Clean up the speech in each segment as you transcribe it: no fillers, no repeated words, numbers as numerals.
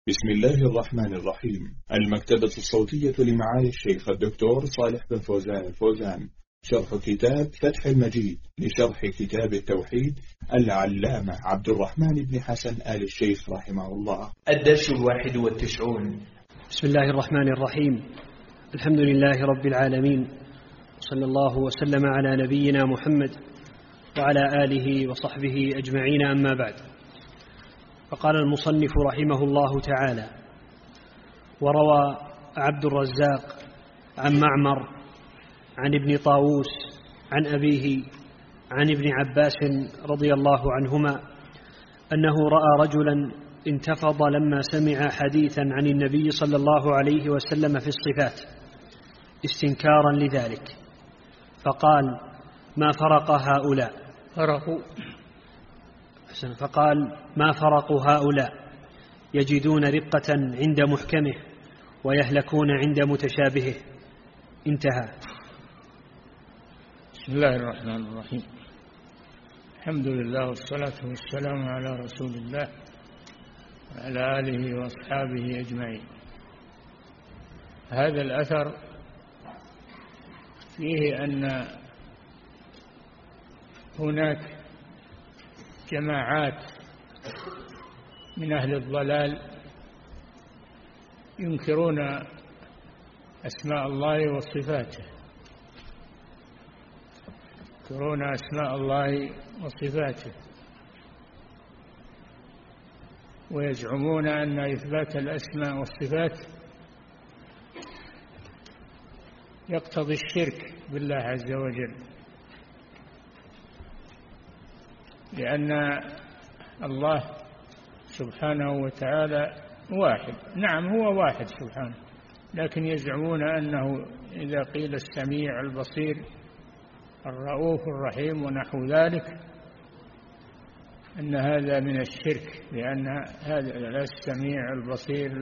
بسم الله الرحمن الرحيم. المكتبة الصوتية لمعالي الشيخ الدكتور صالح بن فوزان الفوزان، شرح كتاب فتح المجيد لشرح كتاب التوحيد العلامة عبد الرحمن بن حسن آل الشيخ رحمه الله. الدرس 91. بسم الله الرحمن الرحيم. الحمد لله رب العالمين، صلى الله وسلم على نبينا محمد وعلى آله وصحبه أجمعين، أما بعد. فقال المصنف رحمه الله تعالى: وروى عبد الرزاق عن معمر عن ابن طاووس عن أبيه عن ابن عباس رضي الله عنهما أنه رأى رجلا انتفض لما سمع حديثا عن النبي صلى الله عليه وسلم في الصفات استنكارا لذلك، فقال: ما فرق هؤلاء يجدون رقة عند محكمه ويهلكون عند متشابهه. انتهى. بسم الله الرحمن الرحيم. الحمد لله والصلاة والسلام على رسول الله وعلى آله وأصحابه أجمعين. هذا الأثر فيه أن هناك جماعات من أهل الضلال ينكرون أسماء الله وصفاته، ويزعمون أن إثبات الأسماء والصفات يقتضي الشرك بالله عز وجل، لأن الله سبحانه وتعالى واحد. نعم، هو واحد سبحانه، لكن يزعمون أنه إذا قيل السميع البصير الرؤوف الرحيم ونحو ذلك أن هذا من الشرك، لأن هذا السميع البصير،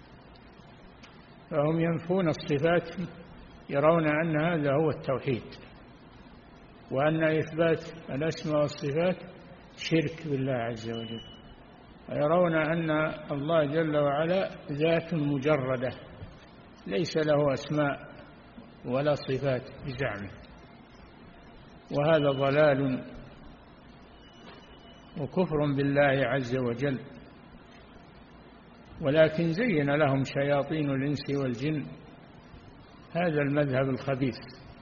فهم ينفون الصفات، يرون أن هذا هو التوحيد، وأن إثبات الأسماء والصفات شرك بالله عز وجل، ويرون أن الله جل وعلا ذات مجردة ليس له أسماء ولا صفات بزعمه، وهذا ضلال وكفر بالله عز وجل. ولكن زين لهم شياطين الإنس والجن هذا المذهب الخبيث،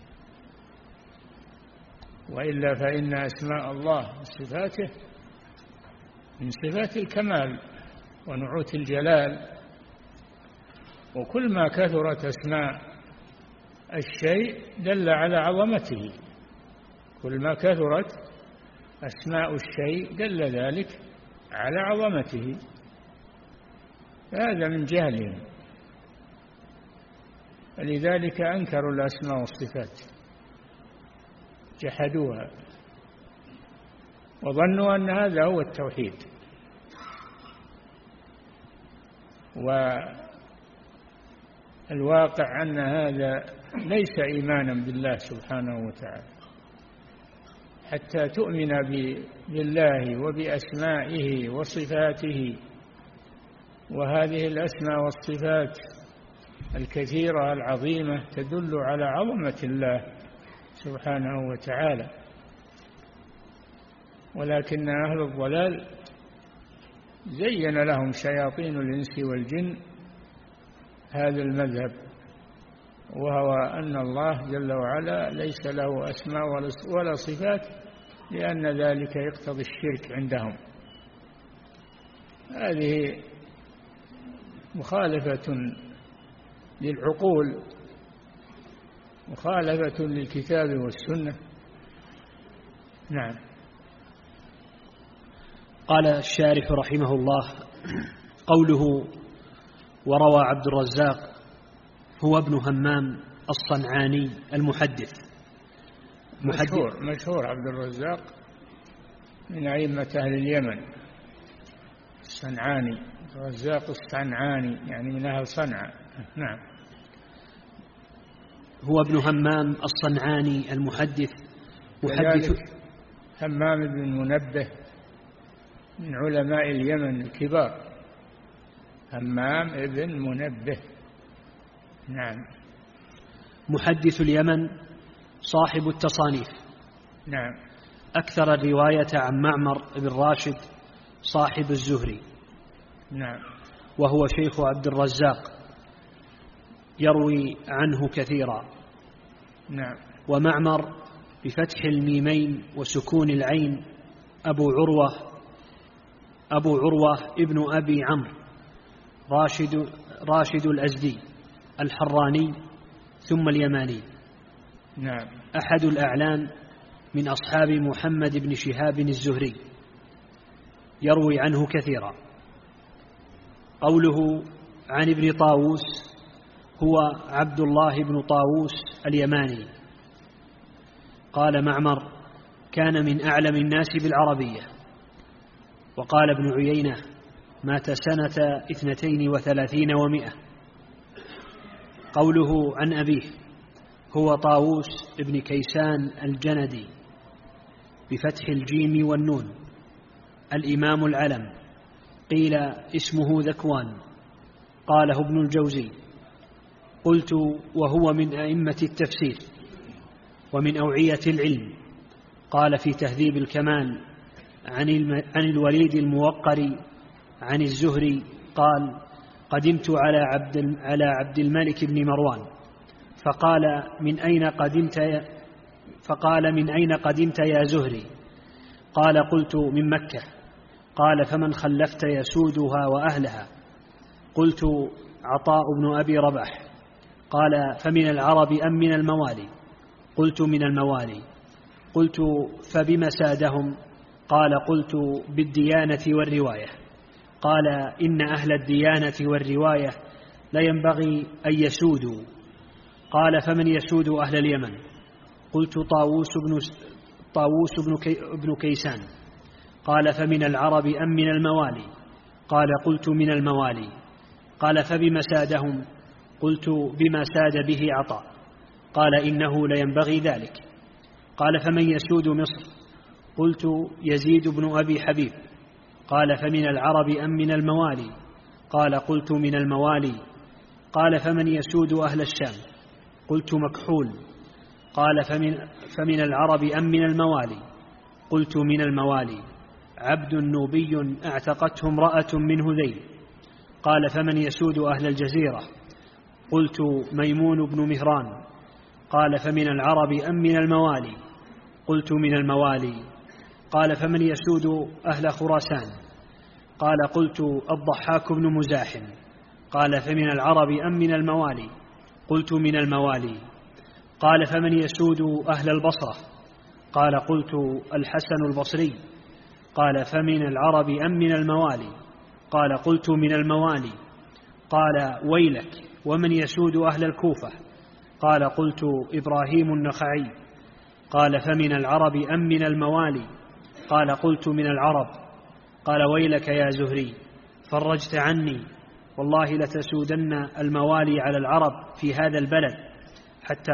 وإلا فإن أسماء الله وصفاته من صفات الكمال ونعوت الجلال، وكل ما كثرت أسماء الشيء دل على عظمته، كل ما كثرت أسماء الشيء دل ذلك على عظمته، هذا من جهلهم، فلذلك أنكروا الأسماء والصفات، جحدوها وظنوا أن هذا هو التوحيد. والواقع أن هذا ليس إيمانا بالله سبحانه وتعالى، حتى تؤمن بالله وبأسمائه وصفاته، وهذه الأسماء والصفات الكثيرة العظيمة تدل على عظمة الله سبحانه وتعالى. ولكن أهل الضلال زين لهم شياطين الإنس والجن هذا المذهب، وهو أن الله جل وعلا ليس له أسماء ولا صفات، لأن ذلك يقتضي الشرك عندهم. هذه مخالفة للعقول، مخالفة للكتاب والسنة. نعم. قال الشارح رحمه الله: قوله وروى عبد الرزاق هو ابن همام الصنعاني المحدث. مشهور عبد الرزاق من أئمة أهل اليمن، الصنعاني، الرزاق الصنعاني يعني من أهل صنعاء. نعم. هو ابن همام الصنعاني المحدث، محدث همام بن منبه من علماء اليمن الكبار، همام ابن منبه. نعم. محدث اليمن صاحب التصانيف. نعم. أكثر الرواية عن معمر بن راشد صاحب الزهري. نعم. وهو شيخ عبد الرزاق، يروي عنه كثيرا. نعم. ومعمر بفتح الميمين وسكون العين أبو عروة ابن أبي عمرو راشد الأزدي الحراني ثم اليماني. نعم. أحد الأعلام من أصحاب محمد بن شهاب الزهري، يروي عنه كثيرا. قوله عن ابن طاووس هو عبد الله بن طاووس اليماني. قال معمر: كان من أعلم الناس بالعربية. وقال ابن عيينة: مات سنة 32 و100. قوله عن أبيه هو طاووس ابن كيسان الجندي بفتح الجيم والنون، الإمام العلم. قيل اسمه ذكوان، قاله ابن الجوزي. قلت: وهو من أئمة التفسير ومن أوعية العلم. قال في تهذيب الكمال عن الوليد الموقري عن الزهري قال: قدمت على عبد الملك بن مروان فقال: من أين قدمت يا زهري؟ قال: قلت: من مكة. قال: فمن خلفت يسودها وأهلها؟ قلت: عطاء بن أبي رباح. قال: فمن العرب أم من الموالي؟ قلت: من الموالي. قلت: فبما سادهم؟ قال: قلت: بالديانة والرواية. قال: إن أهل الديانة والرواية لا ينبغي أن يسودوا. قال: فمن يسود أهل اليمن؟ قلت: طاووس بن كيسان. قال: فمن العرب أم من الموالي؟ قال: قلت: من الموالي. قال: فبما سادهم؟ قلت: بما ساد به عطاء. قال: إنه لا ينبغي ذلك. قال: فمن يسود مصر؟ قلت: يزيد بن أبي حبيب. قال: فمن العرب أم من الموالي؟ قال: قلت: من الموالي. قال: فمن يسود أهل الشام؟ قلت: مكحول. قال: فمن العرب أم من الموالي؟ قلت: من الموالي. عبد نوبي اعتقته امرأة من هذيل. قال: فمن يسود أهل الجزيرة؟ قلت: ميمون بن مهران. قال: فمن العرب أم من الموالي؟ قلت: من الموالي. قال: فمن يسود أهل خراسان؟ قال: قلت: الضحاك بن مزاحم. قال: فمن العرب أم من الموالي؟ قلت: من الموالي. قال: فمن يسود أهل البصرة؟ قال: قلت: الحسن البصري. قال: فمن العرب أم من الموالي؟ قال: قلت: من الموالي. قال: ويلك، ومن يسود أهل الكوفة؟ قال: قلت: إبراهيم النخعي. قال: فمن العرب أم من الموالي؟ قال: قلت: من العرب. قال: ويلك يا زهري، فرجت عني، والله لتسودن الموالي على العرب في هذا البلد حتى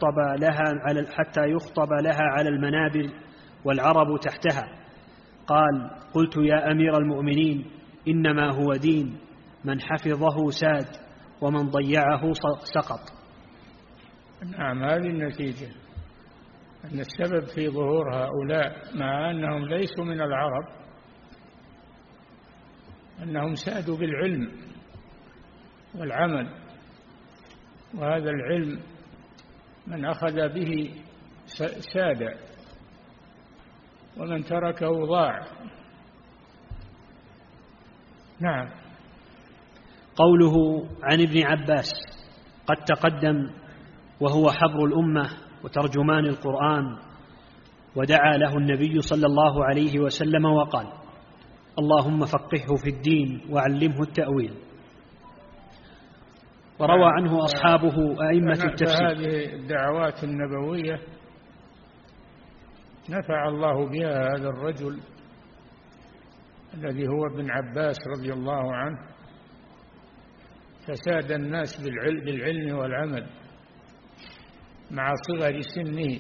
يخطب لها على المنابر والعرب تحتها. قال: قلت: يا أمير المؤمنين، إنما هو دين، من حفظه ساد ومن ضيعه سقط. نعم. هذه النتيجة، أن السبب في ظهور هؤلاء مع أنهم ليسوا من العرب أنهم سادوا بالعلم والعمل، وهذا العلم من أخذ به ساد ومن تركه ضاع. نعم. قوله عن ابن عباس قد تقدم، وهو حبر الأمة وترجمان القرآن، ودعا له النبي صلى الله عليه وسلم وقال: اللهم فقهه في الدين وعلمه التأويل. وروى عنه أصحابه أئمة التفسير. هذه الدعوات النبوية نفع الله بها هذا الرجل الذي هو ابن عباس رضي الله عنه، فساد الناس بالعلم والعمل مع صغر سنه.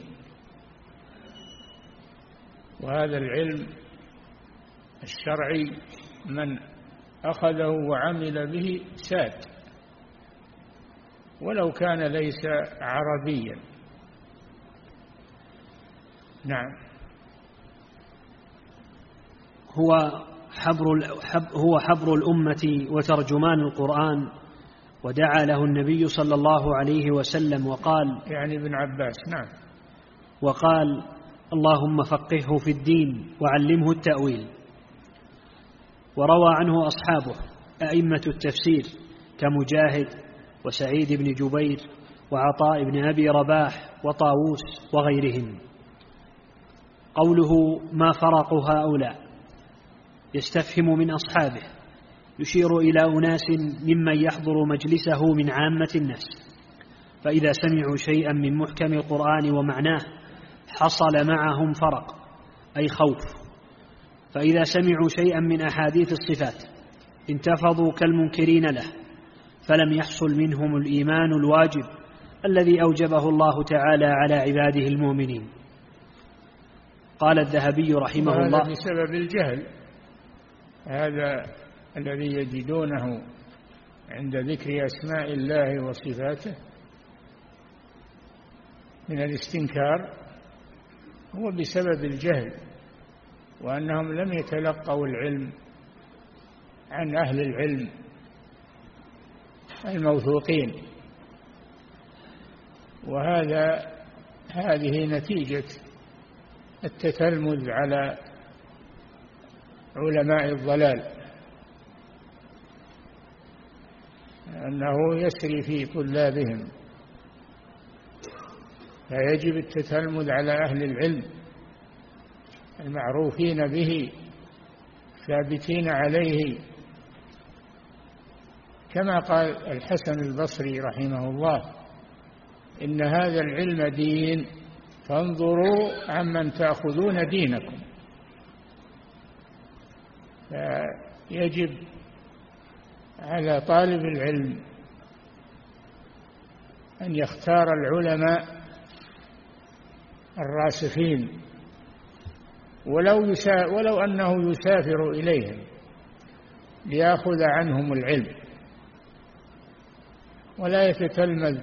وهذا العلم الشرعي من أخذه وعمل به ساد، ولو كان ليس عربيا. نعم. هو حبر الأمة وترجمان القرآن، ودعا له النبي صلى الله عليه وسلم وقال، يعني ابن عباس. نعم. وقال: اللهم فقهه في الدين وعلمه التأويل. وروى عنه أصحابه أئمة التفسير كمجاهد وسعيد بن جبير وعطاء بن أبي رباح وطاووس وغيرهم. قوله ما فرقوا هؤلاء يستفهم من أصحابه، يشير إلى أناس ممن يحضر مجلسه من عامة الناس، فإذا سمعوا شيئا من محكم القرآن ومعناه حصل معهم فرق أي خوف، فإذا سمعوا شيئا من أحاديث الصفات انتفضوا كالمنكرين له، فلم يحصل منهم الإيمان الواجب الذي أوجبه الله تعالى على عباده المؤمنين. قال الذهبي رحمه الله: هذا بسبب الجهل، هذا الذي يجدونه عند ذكر أسماء الله وصفاته من الاستنكار هو بسبب الجهل، وأنهم لم يتلقوا العلم عن أهل العلم الموثوقين. هذه نتيجة التتلمذ على علماء الضلال، أنه يسري في طلابهم، فيجب التتلمذ على أهل العلم المعروفين به ثابتين عليه، كما قال الحسن البصري رحمه الله: إن هذا العلم دين فانظروا عمن تأخذون دينكم. فيجب على طالب العلم أن يختار العلماء الراسخين، ولو أنه يسافر إليهم ليأخذ عنهم العلم، ولا يتتلمذ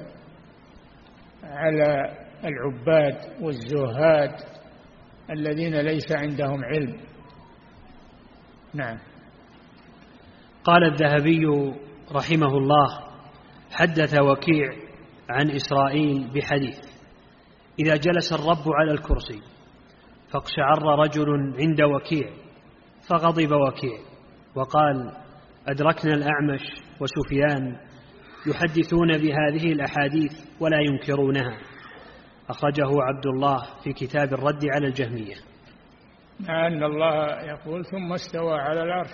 على العباد والزهاد الذين ليس عندهم علم. نعم. قال الذهبي رحمه الله: حدث وكيع عن إسرائيل بحديث: إذا جلس الرب على الكرسي فاقشعر رجل عند وكيع فغضب وكيع وقال: أدركنا الأعمش وسفيان يحدثون بهذه الأحاديث ولا ينكرونها. أخرجه عبد الله في كتاب الرد على الجهمية. مع أن الله يقول: ثم استوى على العرش،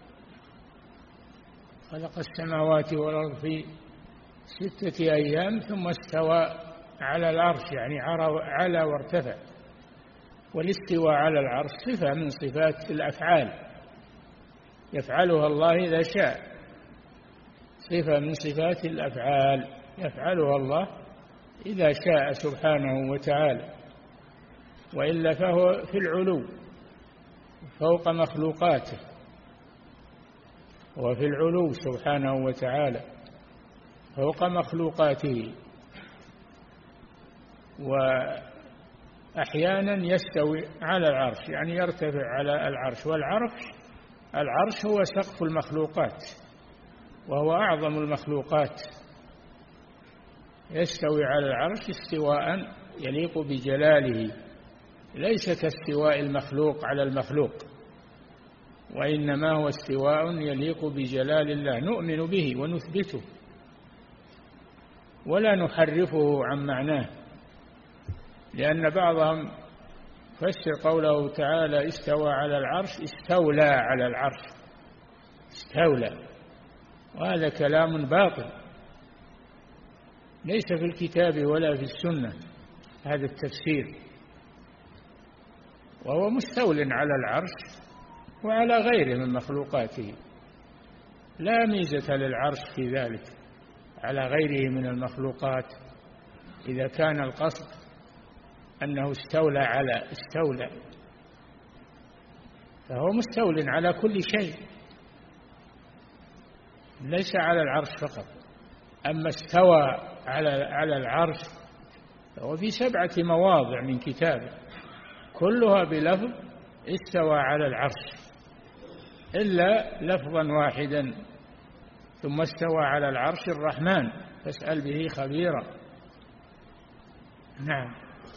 خلق السماوات والأرض في 6 أيام ثم استوى على العرش، يعني على وارتفع. والاستواء على العرش صفة من صفات الأفعال يفعلها الله إذا شاء، صفة من صفات الأفعال يفعلها الله إذا شاء سبحانه وتعالى، وإلا فهو في العلو فوق مخلوقاته، وفي العلو سبحانه وتعالى فوق مخلوقاته. وأحيانا يستوي على العرش، يعني يرتفع على العرش، والعرش هو سقف المخلوقات وهو أعظم المخلوقات. يستوي على العرش استواء يليق بجلاله، ليس كاستواء المخلوق على المخلوق، وإنما هو استواء يليق بجلال الله، نؤمن به ونثبته ولا نحرفه عن معناه، لأن بعضهم فسر قوله تعالى استوى على العرش استولى على العرش، استولى، وهذا كلام باطل ليس في الكتاب ولا في السنة هذا التفسير. وهو مستول على العرش وعلى غيره من مخلوقاته، لا ميزة للعرش في ذلك على غيره من المخلوقات، إذا كان القصد أنه استولى، فهو مستول على كل شيء، ليس على العرش فقط. أما استوى على العرش فهو في 7 مواضع من كتابه كلها بلفظ استوى على العرش إلا لفظا واحدا: ثم استوى على العرش الرحمن فاسأل به خبيرا. نعم.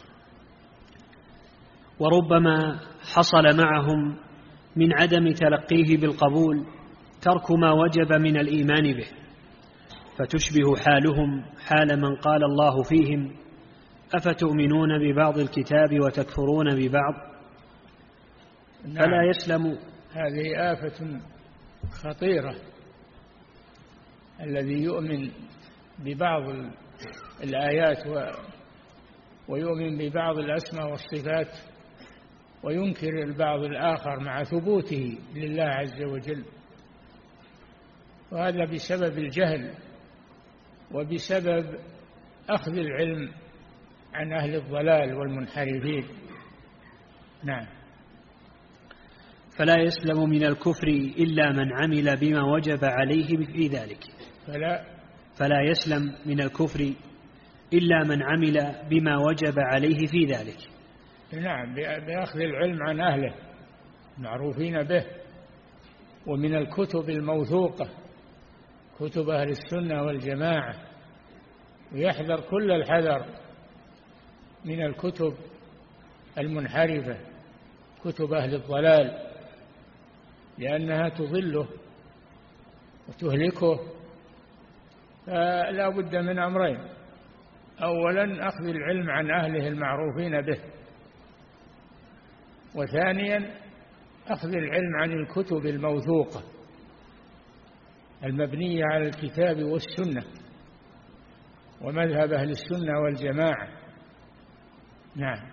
وربما حصل معهم من عدم تلقيه بالقبول ترك ما وجب من الإيمان به، فتشبه حالهم حال من قال الله فيهم: أفتؤمنون ببعض الكتاب وتكفرون ببعض. نعم. فلا يسلم. هذه آفة خطيرة، الذي يؤمن ببعض الآيات ويؤمن ببعض الأسماء والصفات وينكر البعض الآخر مع ثبوته لله عز وجل، وهذا بسبب الجهل وبسبب أخذ العلم عن أهل الضلال والمنحرفين. نعم. فلا يسلم من الكفر إلا من عمل بما وجب عليه في ذلك. فلا يسلم من الكفر إلا من عمل بما وجب عليه في ذلك. نعم، بأخذ العلم عن أهله معروفين به، ومن الكتب الموثوقة كتب أهل السنة والجماعة، ويحذر كل الحذر من الكتب المنحرفة، كتب أهل الضلال، لأنها تضله وتهلكه. فلا بد من أمرين: أولا أخذ العلم عن أهله المعروفين به، وثانيا أخذ العلم عن الكتب الموثوقة المبنية على الكتاب والسنة ومذهب أهل السنة والجماعة. نعم.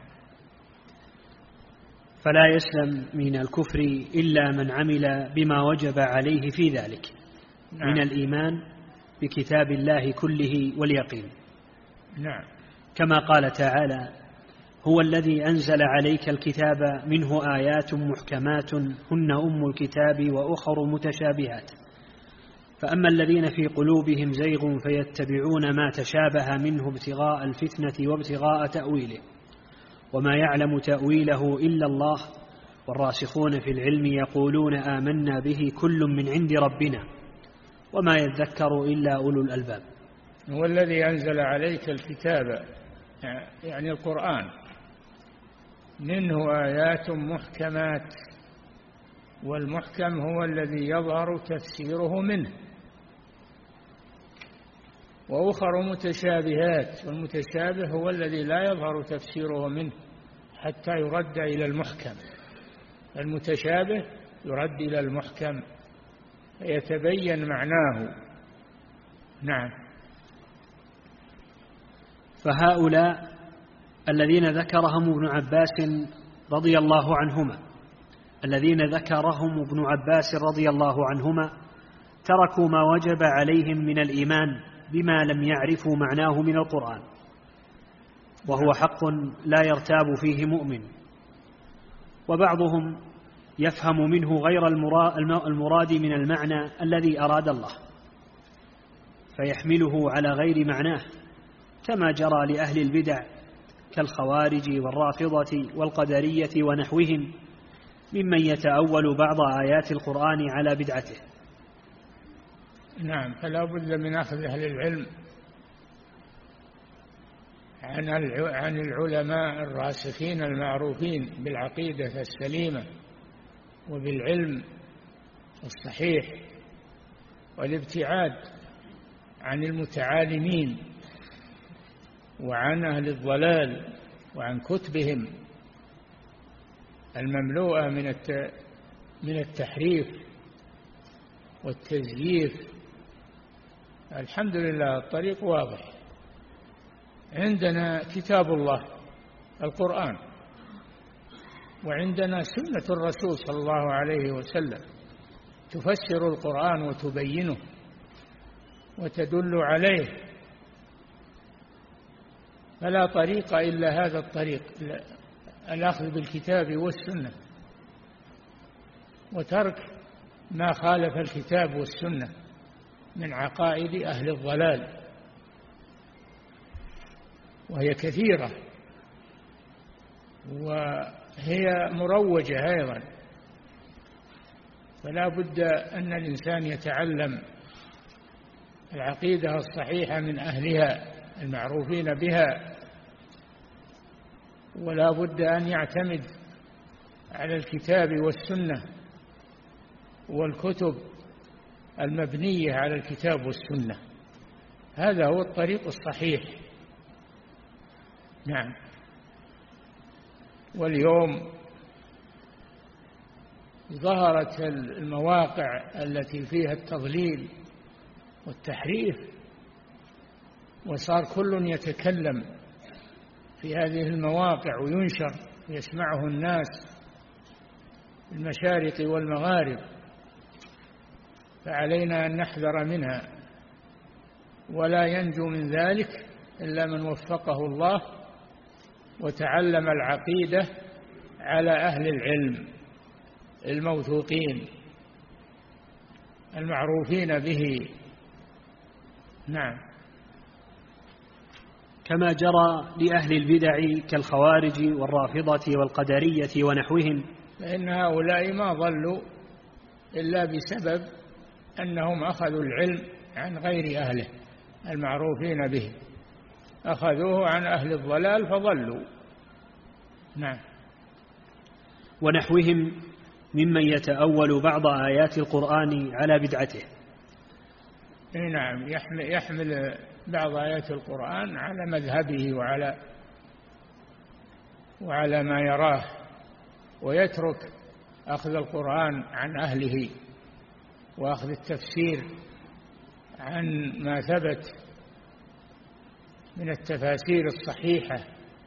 فلا يسلم من الكفر إلا من عمل بما وجب عليه في ذلك. نعم. من الإيمان بكتاب الله كله واليقين. نعم. كما قال تعالى: هو الذي أنزل عليك الكتاب منه آيات محكمات هن أم الكتاب وأخر متشابهات، فأما الذين في قلوبهم زيغ فيتبعون ما تشابه منه ابتغاء الفتنة وابتغاء تأويله، وما يعلم تأويله إلا الله، والراسخون في العلم يقولون آمنا به كل من عند ربنا وما يذكر إلا أولو الألباب. هو الذي أنزل عليك الكتاب يعني القرآن منه آيات محكمات، والمحكم هو الذي يظهر تفسيره منه، وأخر متشابهات، والمتشابه هو الذي لا يظهر تفسيره منه حتى يرد إلى المحكم. المتشابه يرد إلى المحكم فيتبين معناه. نعم. فهؤلاء الذين ذكرهم ابن عباس رضي الله عنهما تركوا ما وجب عليهم من الإيمان بما لم يعرفوا معناه من القرآن، وهو حق لا يرتاب فيه مؤمن، وبعضهم يفهم منه غير المراد من المعنى الذي أراد الله فيحمله على غير معناه، كما جرى لأهل البدع كالخوارج والرافضة والقدرية ونحوهم ممن يتأول بعض آيات القرآن على بدعته. نعم. فلا بد من أخذ أهل العلم عن العلماء الراسخين المعروفين بالعقيدة السليمة وبالعلم الصحيح، والابتعاد عن المتعالمين وعن أهل الضلال وعن كتبهم المملوءة من التحريف والتزييف. الحمد لله الطريق واضح، عندنا كتاب الله القرآن، وعندنا سنة الرسول صلى الله عليه وسلم تفسر القرآن وتبينه وتدل عليه، فلا طريق إلا هذا الطريق، الأخذ بالكتاب والسنة وترك ما خالف الكتاب والسنة. من عقائد أهل الضلال، وهي كثيرة وهي مروجة أيضا، فلا بد أن الإنسان يتعلم العقيدة الصحيحة من أهلها المعروفين بها، ولا بد أن يعتمد على الكتاب والسنة والكتب المبنية على الكتاب والسنة. هذا هو الطريق الصحيح. نعم. واليوم ظهرت المواقع التي فيها التضليل والتحريف، وصار كل يتكلم في هذه المواقع وينشر ويسمعه الناس في المشارق والمغارب، فعلينا أن نحذر منها، ولا ينجو من ذلك إلا من وفقه الله وتعلم العقيدة على أهل العلم الموثوقين المعروفين به. نعم. كما جرى لأهل البدع كالخوارج والرافضة والقدرية ونحوهم، فإن هؤلاء ما ضلوا إلا بسبب أنهم أخذوا العلم عن غير أهله المعروفين به، أخذوه عن أهل الضلال فضلوا. نعم. ونحوهم ممن يتأول بعض آيات القرآن على بدعته. نعم، يحمل بعض آيات القرآن على مذهبه وعلى ما يراه، ويترك أخذ القرآن عن أهله وأخذ التفسير عن ما ثبت من التفاسير الصحيحة،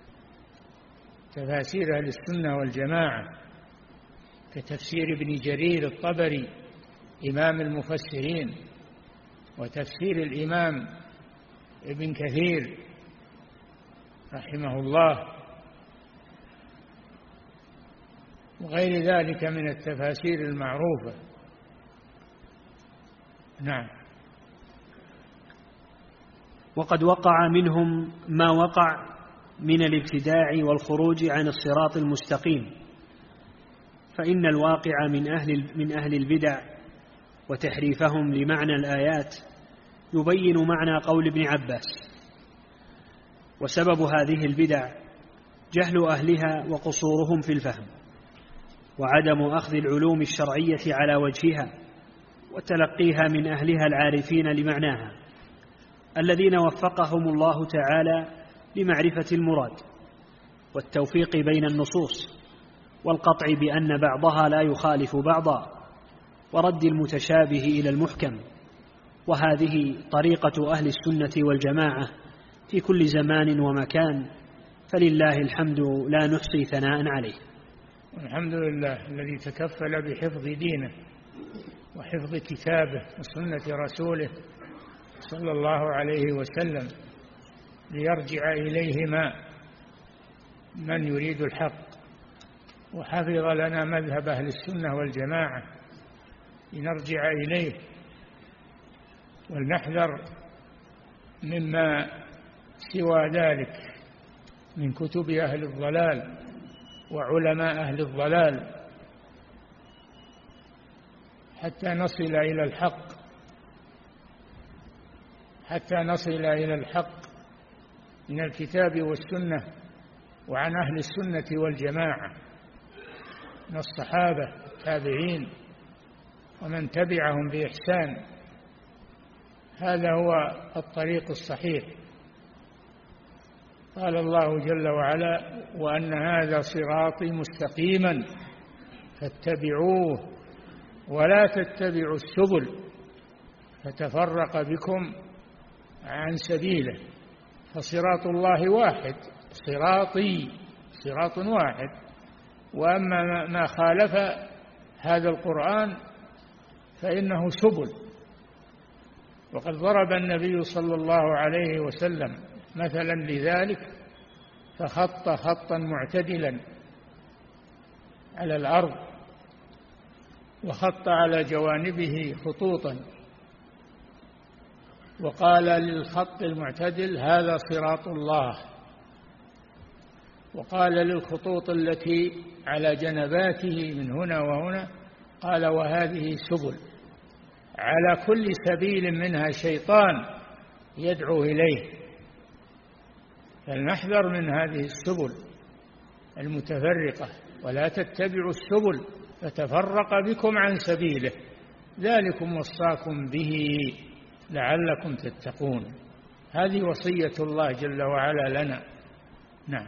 تفاسير أهل السنة والجماعة، كتفسير ابن جرير الطبري إمام المفسرين، وتفسير الإمام ابن كثير رحمه الله، وغير ذلك من التفاسير المعروفة. نعم. وقد وقع منهم ما وقع من الابتداع والخروج عن الصراط المستقيم، فإن الواقع من أهل البدع وتحريفهم لمعنى الآيات يبين معنى قول ابن عباس. وسبب هذه البدع جهل أهلها وقصورهم في الفهم، وعدم أخذ العلوم الشرعية على وجهها وتلقيها من أهلها العارفين لمعناها، الذين وفقهم الله تعالى لمعرفة المراد والتوفيق بين النصوص والقطع بأن بعضها لا يخالف بعضا، ورد المتشابه إلى المحكم. وهذه طريقة أهل السنة والجماعة في كل زمان ومكان، فلله الحمد لا نحصي ثناء عليه. الحمد لله الذي تكفل بحفظ دينه وحفظ كتابه وسنة رسوله صلى الله عليه وسلم، ليرجع إليهما من يريد الحق، وحفظ لنا مذهب أهل السنة والجماعة لنرجع إليه، ولنحذر مما سوى ذلك من كتب أهل الضلال وعلماء أهل الضلال، حتى نصل إلى الحق من الكتاب والسنة وعن أهل السنة والجماعة من الصحابة التابعين ومن تبعهم بإحسان. هذا هو الطريق الصحيح. قال الله جل وعلا: وأن هذا صراطي مستقيما فاتبعوه ولا تتبعوا السبل فتفرق بكم عن سبيله. فصراط الله واحد، صراط واحد. وأما ما خالف هذا القرآن فإنه سبل. وقد ضرب النبي صلى الله عليه وسلم مثلا لذلك، فخط خطا معتدلا على الأرض، وخط على جوانبه خطوطا وقال للخط المعتدل هذا صراط الله، وقال للخطوط التي على جنباته من هنا وهنا قال وهذه سبل، على كل سبيل منها شيطان يدعو إليه، فلنحذر من هذه السبل المتفرقة، ولا تتبعوا السبل فتفرق بكم عن سبيله، ذلكم وصاكم به لعلكم تتقون. هذه وصية الله جل وعلا لنا. نعم.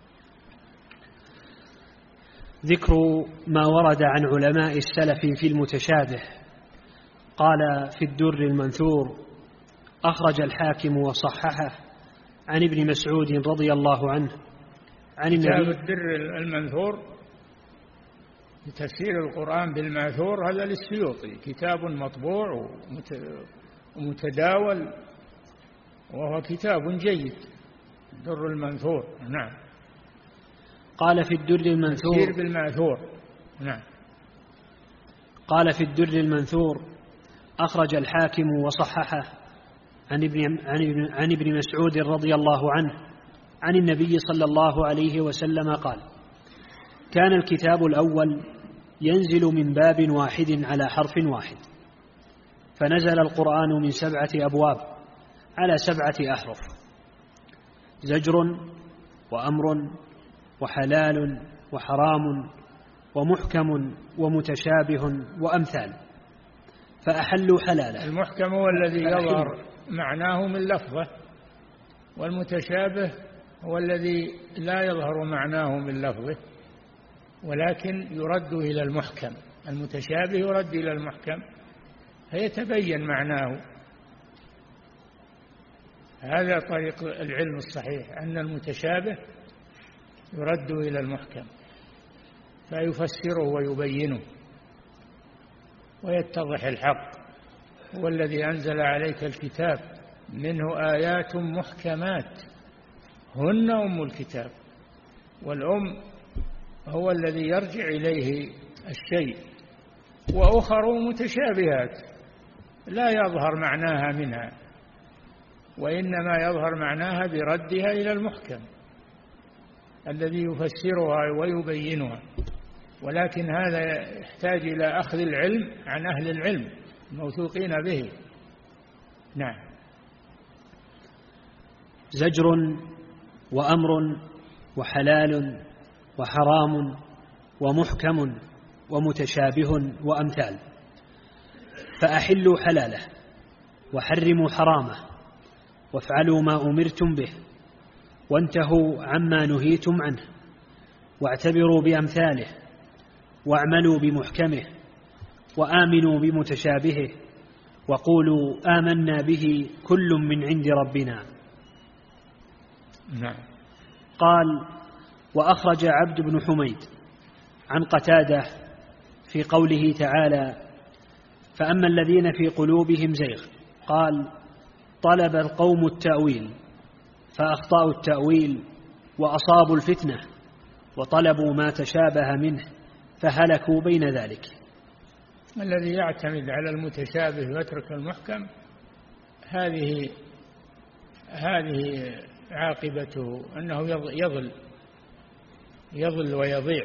ذكر ما ورد عن علماء السلف في المتشابه. قال في الدر المنثور: أخرج الحاكم وصححه عن ابن مسعود رضي الله عنه عن النبي. كتاب الدر المنثور لتفسير القرآن بالماثور هذا للسيوطي، كتاب مطبوع ومتداول، وهو كتاب جيد، الدر المنثور. نعم. قال في الدر المنثور تفسير بالماثور. نعم. قال في الدر المنثور: أخرج الحاكم وصححه عن ابن مسعود رضي الله عنه عن النبي صلى الله عليه وسلم قال: كان الكتاب الأول ينزل من باب واحد على حرف واحد، فنزل القرآن من 7 أبواب على 7 أحرف: زجر وأمر وحلال وحرام ومحكم ومتشابه وأمثال، فأحلوا حلاله. المحكم هو الذي يظهر معناه من لفظه، والمتشابه هو الذي لا يظهر معناه من لفظه ولكن يرد إلى المحكم. المتشابه يرد إلى المحكم فيتبين معناه. هذا طريق العلم الصحيح، أن المتشابه يرد إلى المحكم فيفسره ويبينه ويتضح الحق. هو الذي أنزل عليك الكتاب منه آيات محكمات هن أم الكتاب، والأم هو الذي يرجع إليه الشيء، وأخر متشابهات لا يظهر معناها منها، وإنما يظهر معناها بردها إلى المحكم الذي يفسرها ويبينها. ولكن هذا يحتاج إلى أخذ العلم عن أهل العلم الموثوقين به. نعم. زجر وأمر وحلال وحرام ومحكم ومتشابه وأمثال، فأحلوا حلاله وحرموا حرامه وافعلوا ما أمرتم به وانتهوا عما نهيتم عنه واعتبروا بأمثاله واعملوا بمحكمه وآمنوا بمتشابهه وقولوا آمنا به كل من عند ربنا. نعم. قال: وأخرج عبد بن حميد عن قتادة في قوله تعالى: فأما الذين في قلوبهم زيغ، قال: طلب القوم التأويل فأخطأوا التأويل وأصابوا الفتنة وطلبوا ما تشابه منه فهلكوا بين ذلك. الذي يعتمد على المتشابه ويترك المحكم هذه عاقبته أنه يضل ويضيع.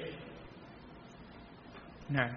نعم.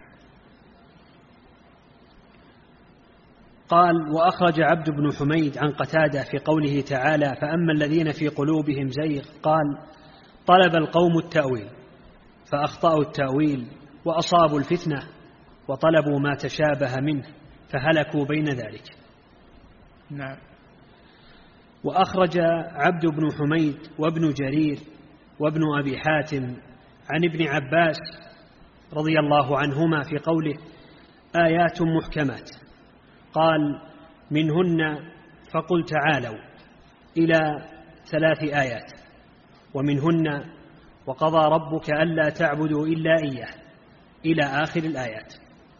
قال: وأخرج عبد بن حميد عن قتادة في قوله تعالى: فأما الذين في قلوبهم زيغ، قال: طلب القوم التأويل فأخطأوا التأويل وأصابوا الفتنة وطلبوا ما تشابه منه فهلكوا بين ذلك. نعم. وأخرج عبد بن حميد وابن جرير وابن أبي حاتم عن ابن عباس رضي الله عنهما في قوله: آيات محكمات، قال: منهن فقل تعالوا إلى 3 آيات، ومنهن وقضى ربك ألا تعبدوا إلا إياه إلى آخر الآيات.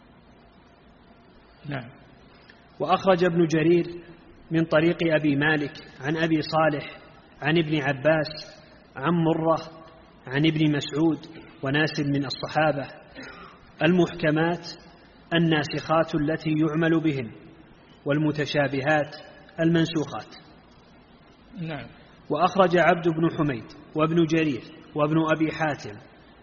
نعم. وأخرج ابن جرير من طريق أبي مالك عن أبي صالح عن ابن عباس عن مرة عن ابن مسعود وناس من الصحابة: المحكمات الناسخات التي يعمل بهن، والمتشابهات المنسوخات. نعم. وأخرج عبد بن حميد وابن جرير وابن أبي حاتم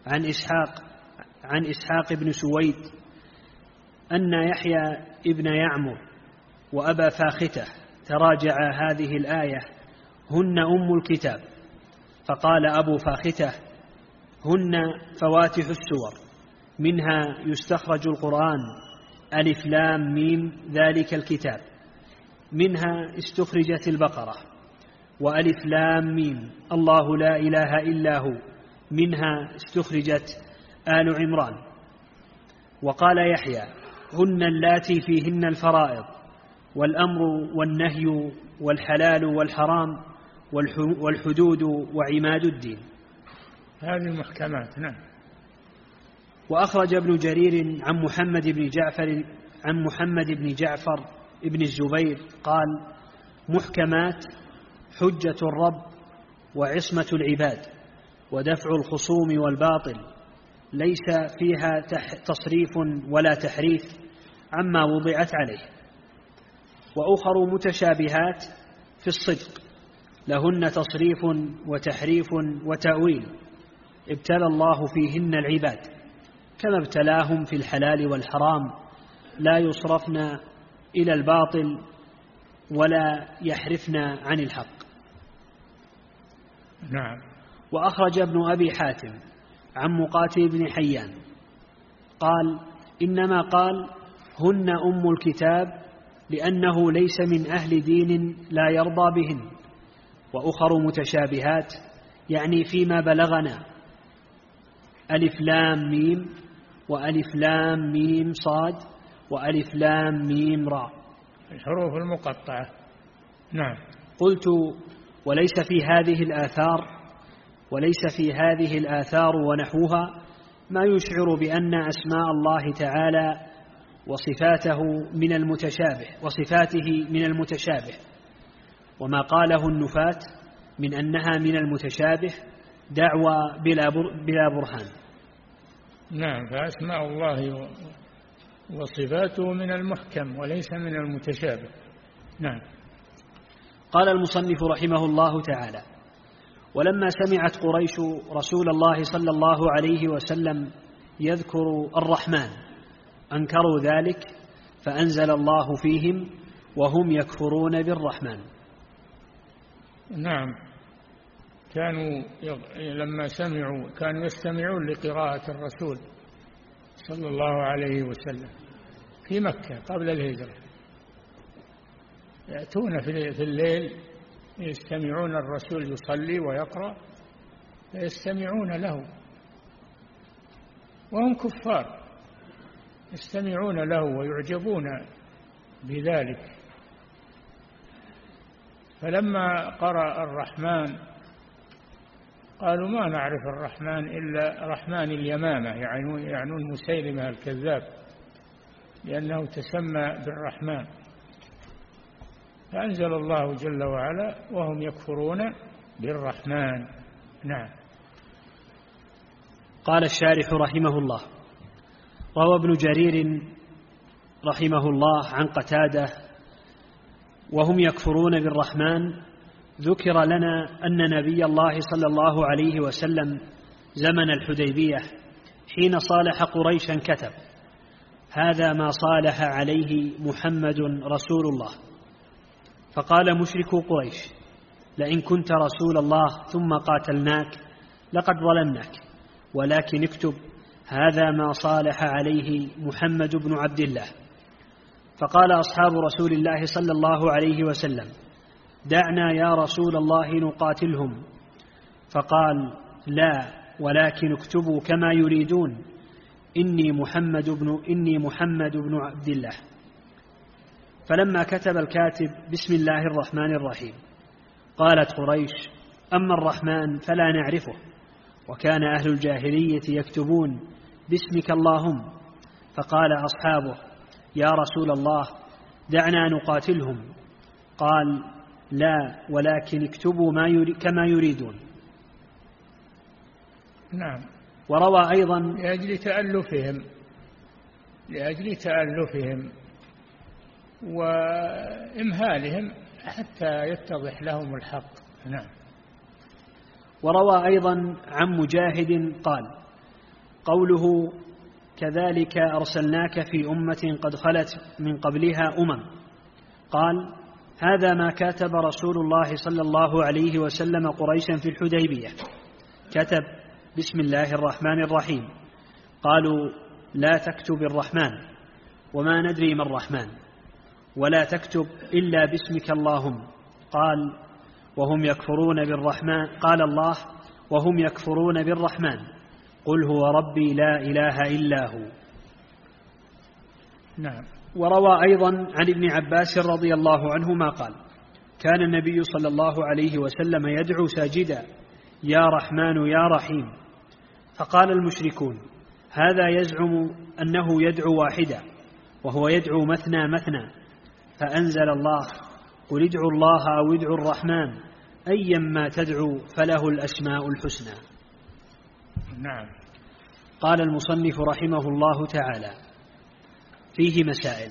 عن إسحاق بن سويد أن يحيى ابن يعمر وأبا فاختة تراجع هذه الآية هن أم الكتاب، فقال أبو فاختة هن فواتح السور منها يستخرج القرآن ألف لام ميم ذلك الكتاب، منها استخرجت البقرة، وألف لام ميم الله لا إله إلا هو منها استخرجت آل عمران. وقال يحيى هن اللاتي فيهن الفرائض والأمر والنهي والحلال والحرام والحدود وعماد الدين. هذه المحكمات. نعم. وأخرج ابن جرير عن محمد بن جعفر ابن الزبير قال محكمات حجة الرب وعصمة العباد ودفع الخصوم والباطل، ليس فيها تصريف ولا تحريف عما وضعت عليه. وأخر متشابهات في الصدق لهن تصريف وتحريف وتأويل ابتلى الله فيهن العباد كما ابتلاهم في الحلال والحرام، لا يصرفن إلى الباطل ولا يحرفن عن الحق. نعم. وأخرج ابن أبي حاتم عن مقاتل بن حيان قال إنما قال هن أم الكتاب لأنه ليس من أهل دين لا يرضى بهن. وأخر متشابهات يعني فيما بلغنا ألف لام ميم وألف لام ميم صاد وألف لام ميم راء، الحروف المقطعة. نعم. قلت وليس في هذه الآثار ونحوها ما يشعر بأن أسماء الله تعالى وصفاته من المتشابه، وما قاله النفاة من أنها من المتشابه دعوى بلا برهان. نعم. فأسماء الله وصفاته من المحكم وليس من المتشابه. نعم. قال المصنف رحمه الله تعالى ولما سمعت قريش رسول الله صلى الله عليه وسلم يذكر الرحمن أنكروا ذلك فأنزل الله فيهم وهم يكفرون بالرحمن. نعم. كانوا لما سمعوا كانوا يستمعون لقراءة الرسول صلى الله عليه وسلم في مكة قبل الهجرة، يأتون في الليل يستمعون الرسول يصلي ويقرأ فيستمعون له وهم كفار، يستمعون له ويعجبون بذلك. فلما قرأ الرحمن قالوا ما نعرف الرحمن إلا رحمن اليمامة، يعنون مسيلمة الكذاب لأنه تسمى بالرحمن. فأنزل الله جل وعلا وهم يكفرون بالرحمن. نعم. قال الشارح رحمه الله روى ابن جرير رحمه الله عن قتادة وهم يكفرون بالرحمن ذكر لنا أن نبي الله صلى الله عليه وسلم زمن الحديبية حين صالح قريشا كتب هذا ما صالح عليه محمد رسول الله، فقال مشركو قريش لئن كنت رسول الله ثم قاتلناك لقد ظلمناك، ولكن اكتب هذا ما صالح عليه محمد بن عبد الله. فقال أصحاب رسول الله صلى الله عليه وسلم دعنا يا رسول الله نقاتلهم، فقال لا ولكن اكتبوا كما يريدون إني محمد بن عبد الله. فلما كتب الكاتب بسم الله الرحمن الرحيم قالت قريش أما الرحمن فلا نعرفه، وكان أهل الجاهلية يكتبون باسمك اللهم. فقال أصحابه يا رسول الله دعنا نقاتلهم، قال لا ولكن اكتبوا كما يريدون. نعم. وروى أيضا لأجل تألفهم وإمهالهم حتى يتضح لهم الحق. نعم. وروى أيضا عن مجاهد قال: قوله كذلك أرسلناك في أمة قد خلت من قبلها قال: هذا ما كاتب رسول الله صلى الله عليه وسلم قريشا في الحديبية، كتب: بسم الله الرحمن الرحيم. قالوا: لا تكتب الرحمن، وما ندري ما الرحمن، ولا تكتب إلا باسمك اللهم. قال: وهم يكفرون بالرحمن. قال الله: وهم يكفرون بالرحمن، قل هو ربي لا إله إلا هو. نعم. وروى أيضا عن ابن عباس رضي الله عنهما قال: كان النبي صلى الله عليه وسلم يدعو ساجدا: يا رحمن يا رحيم. فقال المشركون: هذا يزعم أنه يدعو واحدا، وهو يدعو مثنى مثنى. فأنزل الله: قل ادعوا الله أو ادعوا الرحمن أيما تدعو فله الأسماء الحسنى. نعم. قال المصنف رحمه الله تعالى: فيه مسائل.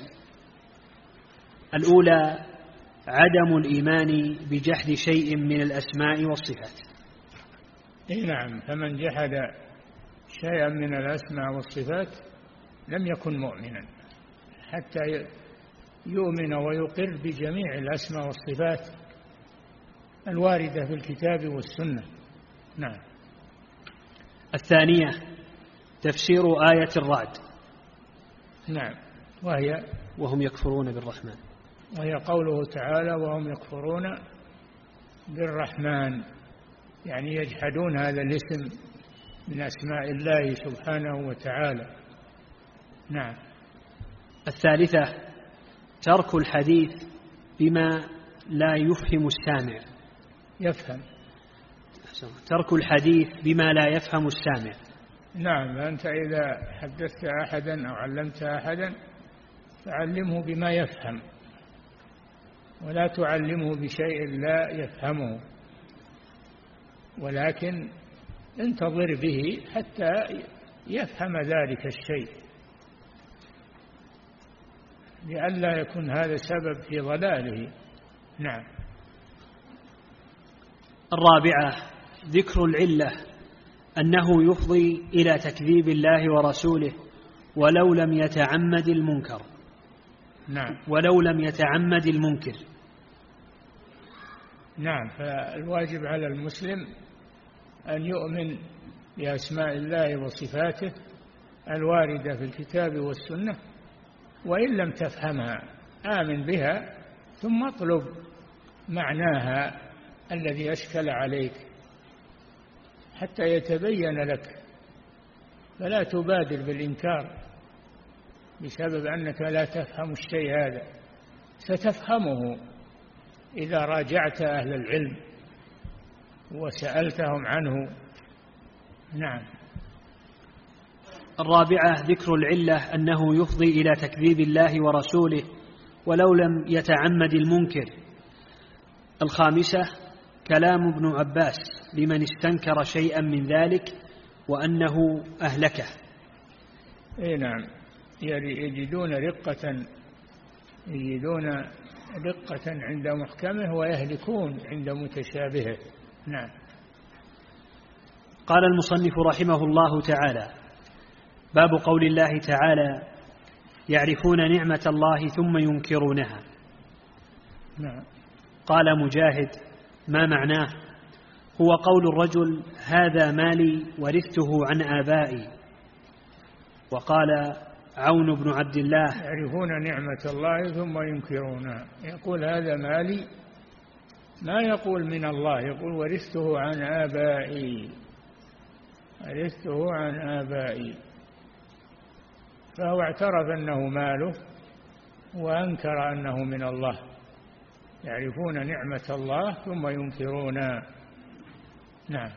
الأولى: عدم الإيمان بجحد شيء من الأسماء والصفات. نعم. فمن جحد شيئا من الأسماء والصفات لم يكن مؤمنا حتى يؤمن ويقر بجميع الأسماء والصفات الواردة في الكتاب والسنة. نعم. الثانية: تفسير آية الرعد. نعم. وهم يكفرون بالرحمن، وهي قوله تعالى: وهم يكفرون بالرحمن، يعني يجحدون هذا الاسم من أسماء الله سبحانه وتعالى. نعم. الثالثة: ترك الحديث بما لا يفهم السامع. ترك الحديث بما لا يفهم السامع. نعم. أنت إذا حدثت أحدا أو علمت أحدا فعلمه بما يفهم، ولا تعلمه بشيء لا يفهمه، ولكن انتظر به حتى يفهم ذلك الشيء، لئلا يكون هذا سبب في ضلاله. نعم. الرابعة: ذكر العلة، أنه يفضي إلى تكذيب الله ورسوله ولو لم يتعمد المنكر. نعم. ولو لم يتعمد المنكر. نعم. فالواجب على المسلم أن يؤمن بأسماء الله وصفاته الواردة في الكتاب والسنة، وإن لم تفهمها آمن بها ثم اطلب معناها الذي أشكل عليك حتى يتبين لك، فلا تبادر بالإنكار بسبب أنك لا تفهم الشيء هذا، ستفهمه إذا راجعت أهل العلم وسألتهم عنه. نعم. الرابعة: ذكر العلة، أنه يفضي إلى تكذيب الله ورسوله ولو لم يتعمد المنكر. الخامسة: كلام ابن عباس لمن استنكر شيئا من ذلك وأنه أهلكه. نعم. يجدون رقة عند محكمه ويهلكون عند متشابهه. نعم. قال المصنف رحمه الله تعالى: باب قول الله تعالى: يعرفون نعمة الله ثم ينكرونها. نعم. قال مجاهد: ما معناه؟ هو قول الرجل: هذا مالي ورثته عن آبائي. وقال عون بن عبد الله: يعرفون نعمة الله ثم ينكرونها. يقول هذا مالي، ما يقول من الله، يقول ورثته عن آبائي، ورثته عن آبائي. فهو اعترف أنه ماله وأنكر أنه من الله. يعرفون نعمة الله ثم ينكرونها. نعم.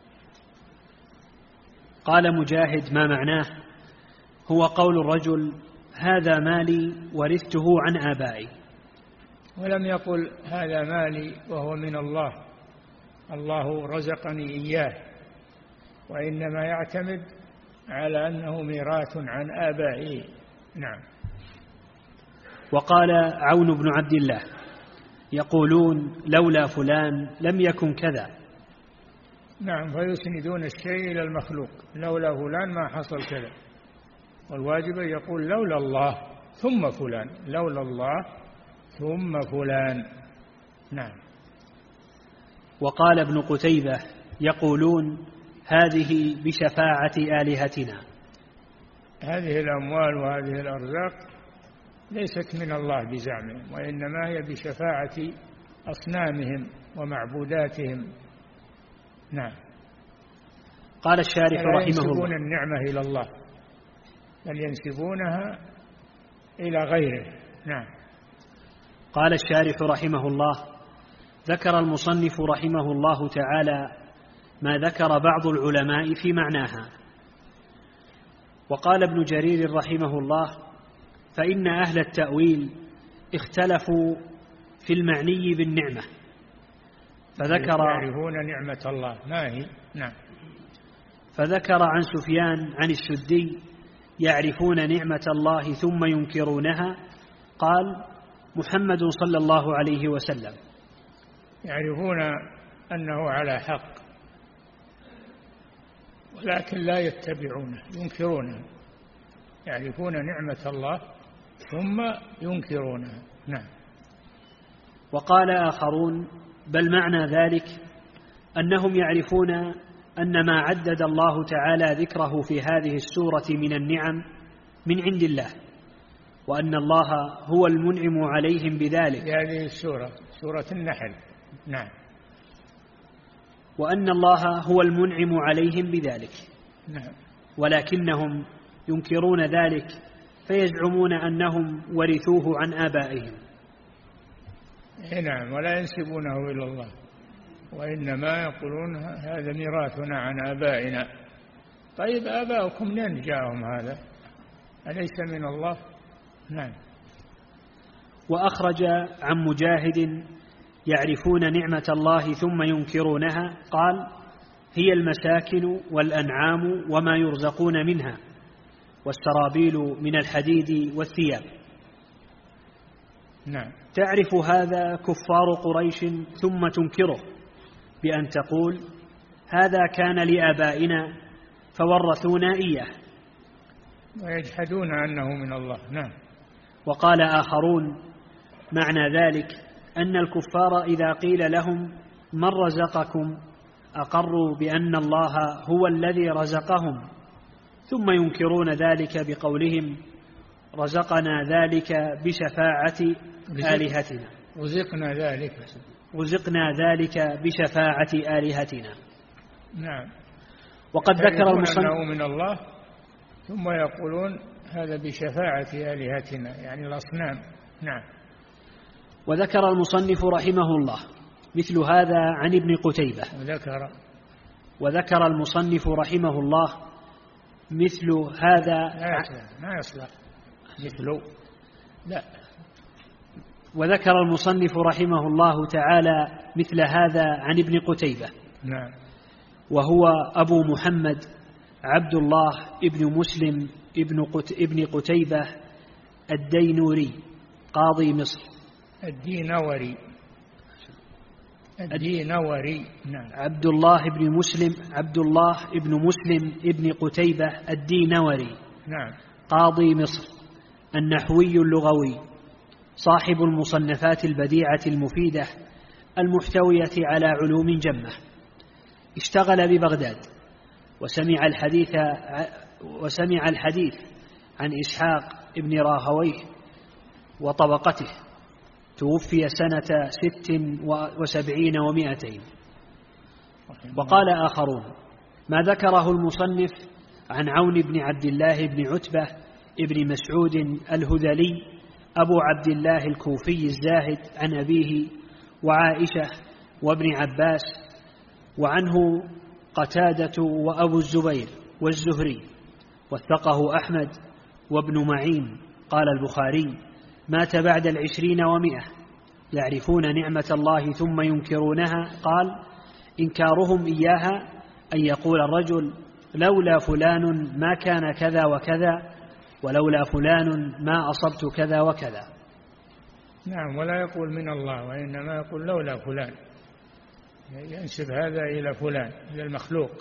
قال مجاهد: ما معناه؟ هو قول الرجل: هذا مالي ورثته عن آبائي. ولم يقل هذا مالي وهو من الله، الله رزقني إياه، وإنما يعتمد على أنه ميراث عن آبائي. نعم. وقال عون بن عبد الله: يقولون لولا فلان لم يكن كذا. نعم، فيسندون الشيء إلى المخلوق، لولا فلان ما حصل كذا، والواجب يقول لولا الله ثم فلان، لولا الله ثم فلان. نعم. وقال ابن قتيبة يقولون هذه بشفاعة آلهتنا. هذه الأموال وهذه الأرزاق ليست من الله بزعمهم، وإنما هي بشفاعة أصنامهم ومعبوداتهم. نعم. قال الشارح رحمه الله ينسبون النعمة إلى الله بل ينسبونها إلى غيره. نعم. قال الشارح رحمه الله ذكر المصنف رحمه الله تعالى ما ذكر بعض العلماء في معناها. وقال ابن جرير رحمه الله فإن أهل التأويل اختلفوا في المعني بالنعمة، فذكر يعرفون نعمة الله ما هي. نعم. فذكر عن سفيان عن السدي يعرفون نعمة الله ثم ينكرونها، قال محمد صلى الله عليه وسلم. يعرفون أنه على حق ولكن لا يتبعونه، ينكرونه، يعرفون نعمة الله ثم ينكرونها. نعم. وقال آخرون بل معنى ذلك أنهم يعرفون أن ما عدد الله تعالى ذكره في هذه السورة من النعم من عند الله، وأن الله هو المنعم عليهم بذلك. هذه السورة سورة النحل. نعم. وأن الله هو المنعم عليهم بذلك. نعم. ولكنهم ينكرون ذلك فيزعمون أنهم ورثوه عن آبائهم. نعم. ولا ينسبونه إلى الله، وإنما يقولون هذا ميراثنا عن آبائنا. طيب آباؤكم منين جاءهم هذا؟ أليس من الله؟ نعم. وأخرج عن مجاهد يعرفون نعمة الله ثم ينكرونها، قال هي المساكن والأنعام وما يرزقون منها والسرابيل من الحديد والثياب. نعم. تعرف هذا كفار قريش ثم تنكره بأن تقول هذا كان لآبائنا فورثونا إياه، ويجحدون أنه من الله. نعم. وقال آخرون معنى ذلك أن الكفار إذا قيل لهم من رزقكم أقروا بأن الله هو الذي رزقهم، ثم ينكرون ذلك بقولهم رزقنا ذلك بشفاعة آلهتنا، رزقنا ذلك بشفاعة آلهتنا. نعم. وقد ذكر المصنف أنه من الله ثم يقولون هذا بشفاعة آلهتنا، يعني الأصنام. نعم. وذكر المصنف رحمه الله مثل هذا عن ابن قتيبة. وذكر المصنف رحمه الله مثل هذا ما يصلح مثل لا. وذكر المصنف رحمه الله تعالى مثل هذا عن ابن قتيبة. نعم. وهو أبو محمد عبد الله ابن مسلم ابن قتيبة الدينوري قاضي مصر. الدينوري. نعم. عبد الله ابن مسلم ابن قتيبة الدينوري. نعم. قاضي مصر النحوي اللغوي، صاحب المصنفات البديعة المفيدة المحتوية على علوم جمة. اشتغل ببغداد وسمع الحديث عن إسحاق ابن راهويه وطبقته، توفي سنة 76 و200. وقال آخرون ما ذكره المصنف عن عون بن عبد الله بن عتبة ابن مسعود الهذلي أبو عبد الله الكوفي الزاهد عن أبيه وعائشة وابن عباس، وعنه قتادة وأبو الزبير والزهري، وثقه أحمد وابن معين. قال البخاري مات بعد 20 و100 يعرفون نعمة الله ثم ينكرونها. قال إنكارهم إياها أن يقول الرجل لولا فلان ما كان كذا وكذا، ولولا فلان ما أصبت كذا وكذا. نعم، ولا يقول من الله، وإنما يقول لولا فلان، ينسب هذا إلى فلان، إلى المخلوق،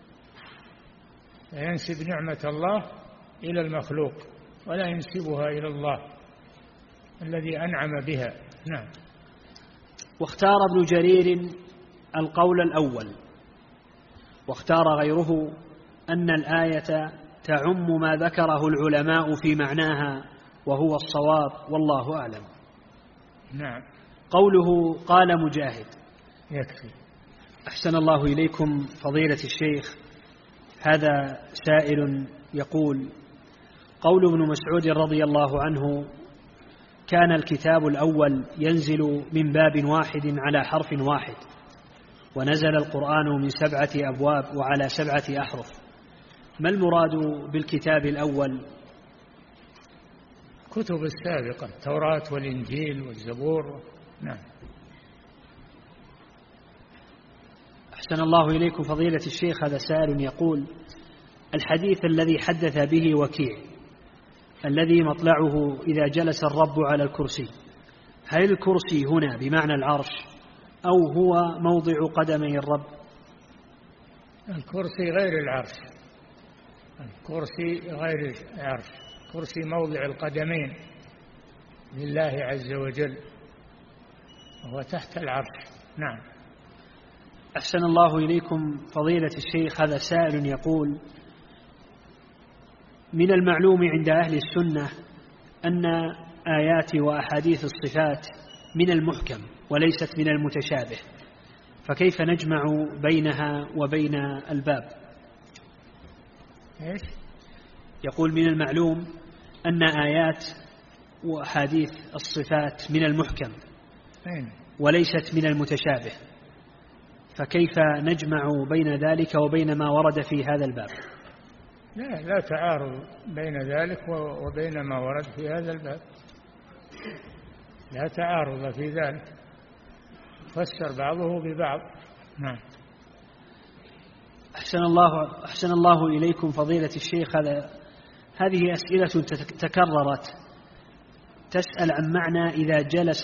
ينسب نعمة الله إلى المخلوق ولا ينسبها إلى الله الذي أنعم بها. نعم. واختار ابن جرير القول الأول، واختار غيره أن الآية تعم ما ذكره العلماء في معناها وهو الصواب والله أعلم. نعم. قوله قال مجاهد يكفي. أحسن الله إليكم فضيلة الشيخ، هذا سائل يقول: قول ابن مسعود رضي الله عنه: كان الكتاب الأول ينزل من باب واحد على حرف واحد، ونزل القرآن من 7 أبواب وعلى 7 أحرف، ما المراد بالكتاب الأول؟ كتب السابقة، التوراة والإنجيل والزبور. نعم. أحسن الله إليكم فضيلة الشيخ، هذا سائل يقول: الحديث الذي حدث به وكيع الذي مطلعه إذا جلس الرب على الكرسي، هل الكرسي هنا بمعنى العرش أو هو موضع قدمي الرب؟ الكرسي غير العرش، الكرسي غير العرش، الكرسي موضع القدمين لله عز وجل، وهو تحت العرش. نعم. أحسن الله إليكم فضيلة الشيخ، هذا سائل يقول: من المعلوم عند أهل السنة أن آيات وأحاديث الصفات من المحكم وليست من المتشابه، فكيف نجمع بينها وبين الباب؟ إيش؟ يقول: من المعلوم أن آيات وأحاديث الصفات من المحكم وليست من المتشابه، فكيف نجمع بين ذلك وبين ما ورد في هذا الباب؟ لا تعارض بين ذلك وبين ما ورد في هذا الباب، لا تعارض في ذلك، فسر بعضه ببعض. نعم. أحسن الله إليكم فضيلة الشيخ، هذه أسئلة تكررت، تسأل عن معنى إذا جلس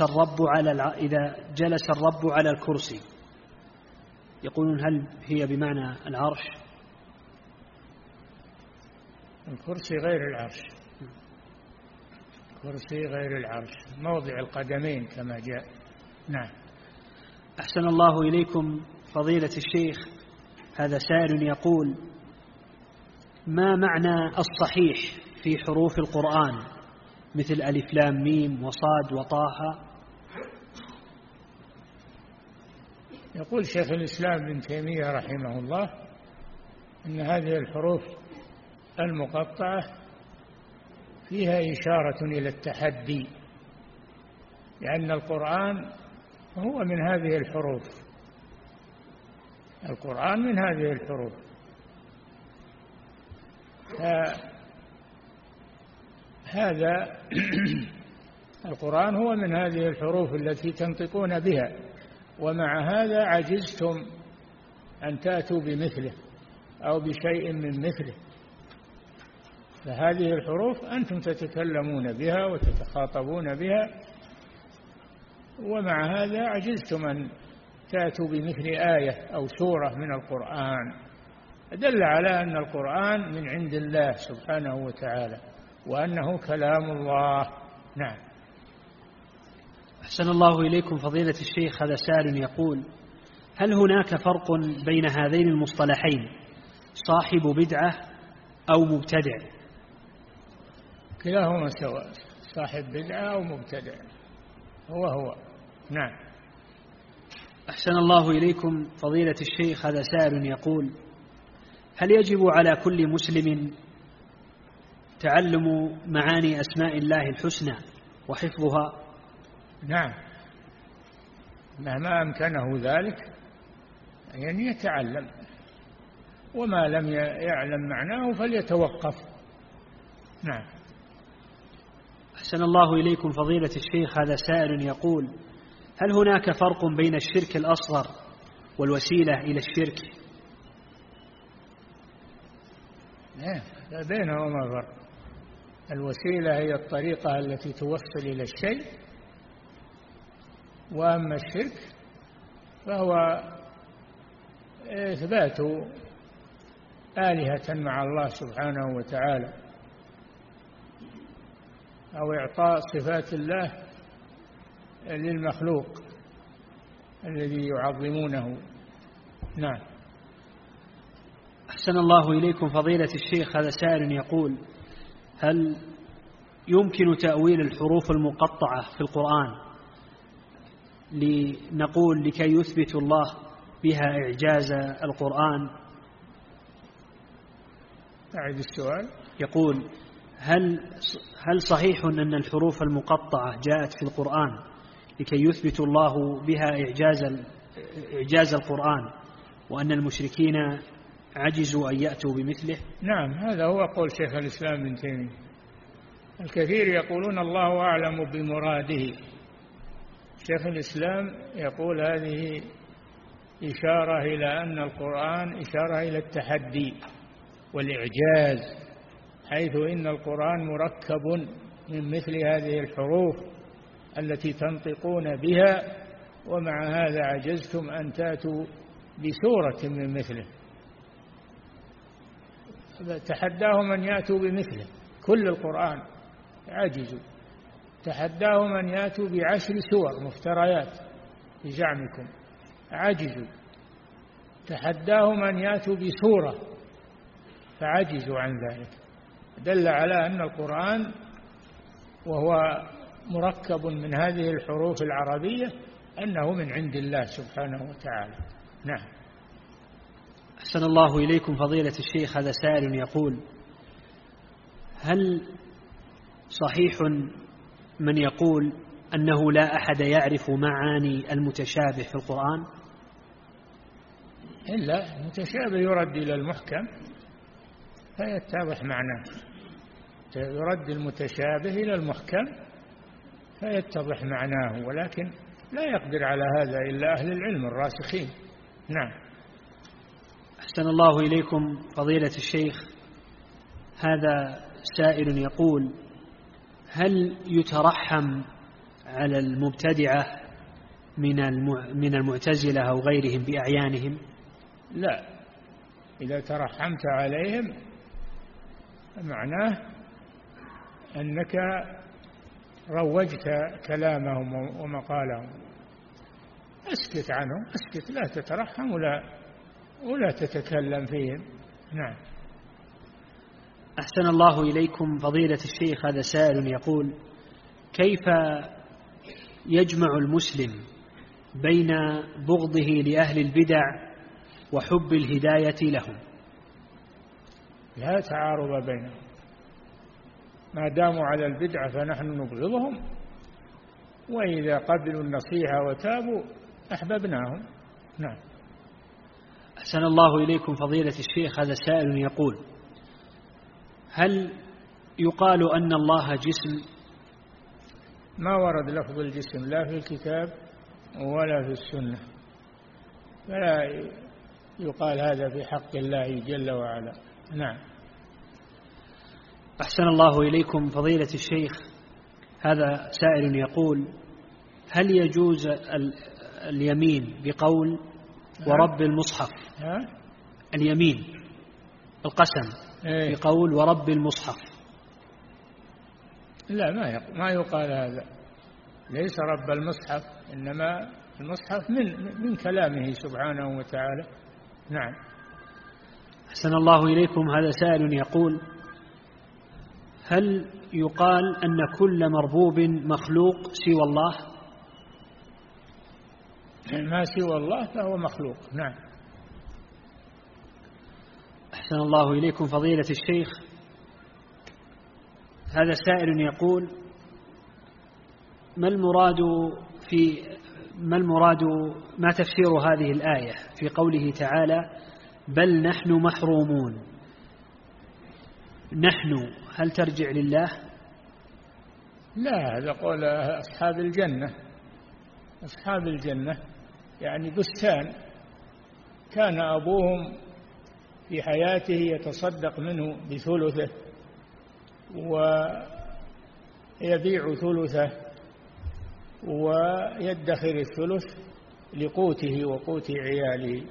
الرب على الكرسي، يقولون هل هي بمعنى العرش؟ الكرسي غير العرش، الكرسي غير العرش، موضع القدمين كما جاء. نعم. أحسن الله إليكم فضيلة الشيخ، هذا سائل يقول: ما معنى الصحيح في حروف القرآن مثل ألف لام ميم وصاد وطه؟ يقول شيخ الإسلام ابن تيمية رحمه الله إن هذه الحروف المقطعة فيها إشارة إلى التحدي، لأن القرآن هو من هذه الحروف، القرآن من هذه الحروف، هذا القرآن هو من هذه الحروف التي تنطقون بها، ومع هذا عجزتم أن تأتوا بمثله أو بشيء من مثله، فهذه الحروف أنتم تتكلمون بها وتتخاطبون بها، ومع هذا عجزتم أن تأتوا بمثل آية أو سورة من القرآن، دل على أن القرآن من عند الله سبحانه وتعالى وأنه كلام الله. نعم. أحسن الله إليكم فضيلة الشيخ، هذا سائل يقول: هل هناك فرق بين هذين المصطلحين صاحب بدعة أو مبتدع؟ كلاهما سواء، صاحب بدعة أو مبتدع هو. نعم. أحسن الله إليكم فضيلة الشيخ، هذا سائل يقول: هل يجب على كل مسلم تعلم معاني أسماء الله الحسنى وحفظها؟ نعم، مهما أمكنه ذلك يعني يتعلم، وما لم يعلم معناه فليتوقف. نعم. أحسن الله إليكم فضيلة الشيخ، هذا سائل يقول: هل هناك فرق بين الشرك الأصغر والوسيلة إلى الشرك؟ لا بينهما فرق. الوسيلة هي الطريقة التي توصل إلى الشيء، وأما الشرك فهو إثبات آلهة مع الله سبحانه وتعالى، أو إعطاء صفات الله للمخلوق الذي يعظمونه. نعم. أحسن الله إليكم فضيلة الشيخ. هذا سائل يقول: هل يمكن تأويل الحروف المقطعة في القرآن لنقول لكي يثبت الله بها إعجاز القرآن؟ أعد السؤال. يقول: هل صحيح أن الحروف المقطعة جاءت في القرآن لكي يثبت الله بها إعجاز القرآن، وأن المشركين عجزوا أن يأتوا بمثله؟ نعم، هذا هو قول شيخ الإسلام ابن تيمية. الكثير يقولون الله أعلم بمراده. شيخ الإسلام يقول هذه إشارة إلى أن القرآن إشارة إلى التحدي والإعجاز، حيث إن القرآن مركب من مثل هذه الحروف التي تنطقون بها، ومع هذا عجزتم أن تأتوا بسورة من مثله. تحداهم أن يأتوا بمثله، كل القرآن عجزوا. تحداهم أن يأتوا ب10 سور مفتريات بزعمكم، عجزوا. تحداهم أن يأتوا بسورة فعجزوا عن ذلك. دل على أن القرآن وهو مركب من هذه الحروف العربية أنه من عند الله سبحانه وتعالى. نعم. أحسن الله إليكم فضيلة الشيخ. هذا سائل يقول: هل صحيح من يقول أنه لا أحد يعرف معاني المتشابه في القرآن؟ إلا المتشابه يرد إلى المحكم فيتضح معناه، يرد المتشابه إلى المحكم فيتضح معناه، ولكن لا يقدر على هذا إلا أهل العلم الراسخين. نعم. أحسن الله إليكم فضيلة الشيخ. هذا سائل يقول: هل يترحم على المبتدعة من المعتزلة أو غيرهم بأعيانهم؟ لا، إذا ترحمت عليهم معناه أنك روجت كلامهم ومقالهم. اسكت عنهم، اسكت، لا تترحم ولا تتكلم فيهم. نعم. أحسن الله إليكم فضيلة الشيخ. هذا سائل يقول: كيف يجمع المسلم بين بغضه لأهل البدع وحب الهداية لهم؟ لا تعارض بينهم، ما داموا على البدعة فنحن نبغضهم، وإذا قبلوا النصيحة وتابوا أحببناهم. نعم. أحسن الله إليكم فضيلة الشيخ. هذا سائل يقول: هل يقال أن الله جسم؟ ما ورد لفظ الجسم لا في الكتاب ولا في السنة، فلا يقال هذا في حق الله جل وعلا. نعم. أحسن الله إليكم فضيلة الشيخ. هذا سائل يقول: هل يجوز اليمين بقول ورب المصحف؟ اليمين القسم بقول ورب المصحف. لا، ما يقال هذا، ليس رب المصحف، إنما المصحف من كلامه سبحانه وتعالى. نعم. أحسن الله إليكم. هذا سائل يقول: هل يقال أن كل مربوب مخلوق سوى الله؟ ما سوى الله فهو مخلوق. نعم. أحسن الله إليكم فضيلة الشيخ. هذا سائل يقول: ما تفسير هذه الآية في قوله تعالى: بل نحن محرومون؟ نحن هل ترجع لله؟ لا، هذا قول أصحاب الجنة. أصحاب الجنة يعني بستان كان أبوهم في حياته يتصدق منه بثلثه ويبيع ثلثه ويدخر الثلث لقوته وقوت عياله.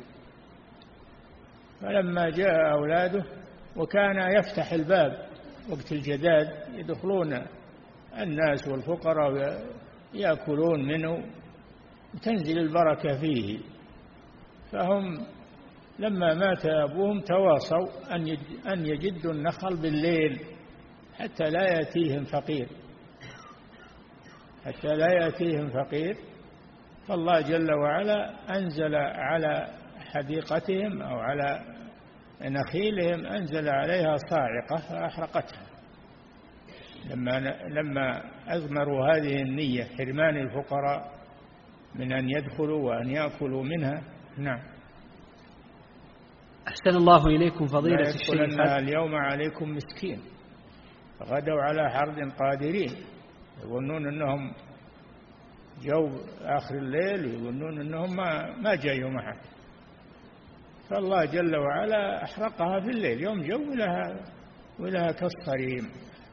فلما جاء أولاده وكان يفتح الباب وقت الجداد يدخلون الناس والفقراء يأكلون منه وتنزل البركة فيه، فهم لما مات أبوهم تواصوا أن يجدوا النخل بالليل حتى لا يأتيهم فقير، فالله جل وعلا أنزل على حديقتهم أو على نخيلهم أنزل عليها صاعقة فأحرقتها لما أضمروا هذه النية حرمان الفقراء من أن يدخلوا وأن يأكلوا منها. نعم. أحسن الله إليكم فضيلة الشيخ. اليوم عليكم مسكين غدوا على حرد قادرين، يظنون أنهم جو آخر الليل ويظنون أنهم ما جاءوا معه، فالله جل وعلا أحرقها في الليل، يوم جو ولها كالصريم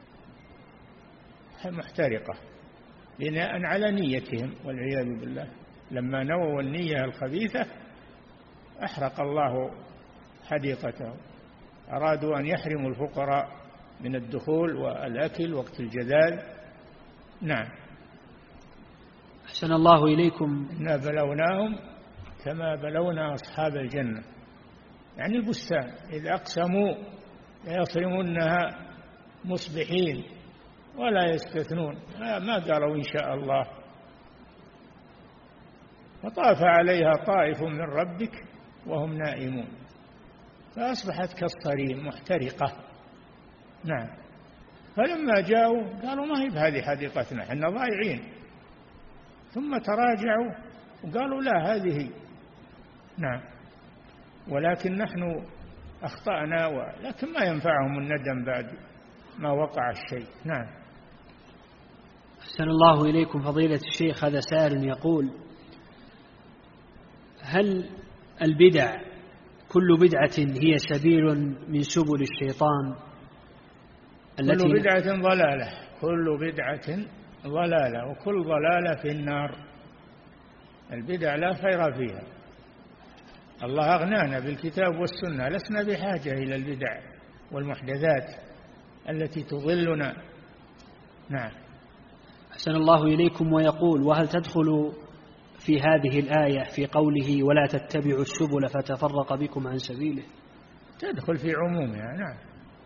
محترقة بناء على نيتهم والعياذ بالله. لما نووا النية الخبيثة أحرق الله حديقته. أرادوا أن يحرموا الفقراء من الدخول والأكل وقت الجداد. نعم. أحسن الله إليكم. إنا بلوناهم كما بلونا أصحاب الجنة، يعني البستان، إذ أقسموا ليصرمنها مصبحين ولا يستثنون، ما قالوا إن شاء الله. فطاف عليها طائف من ربك وهم نائمون فأصبحت كالصريم محترقة. نعم. فلما جاءوا قالوا ما هي بهذه حديقتنا، احنا ضايعين، ثم تراجعوا وقالوا لا هذه. نعم. ولكن نحن أخطأنا، ولكن ما ينفعهم الندم بعد ما وقع الشيء. نعم. أحسن الله إليكم فضيلة الشيخ. هذا سائل يقول: هل البدع كل بدعة هي سبيل من سبل الشيطان؟ كل بدعة ضلالة، كل بدعة ضلالة، وكل ضلالة في النار. البدع لا خير فيها، الله أغنانا بالكتاب والسنة، لسنا بحاجة إلى البدع والمحدثات التي تضلنا. نعم. أحسن الله إليكم. ويقول: وهل تدخل في هذه الآية في قوله ولا تتبعوا السبل فتفرق بكم عن سبيله؟ تدخل في عمومها. نعم.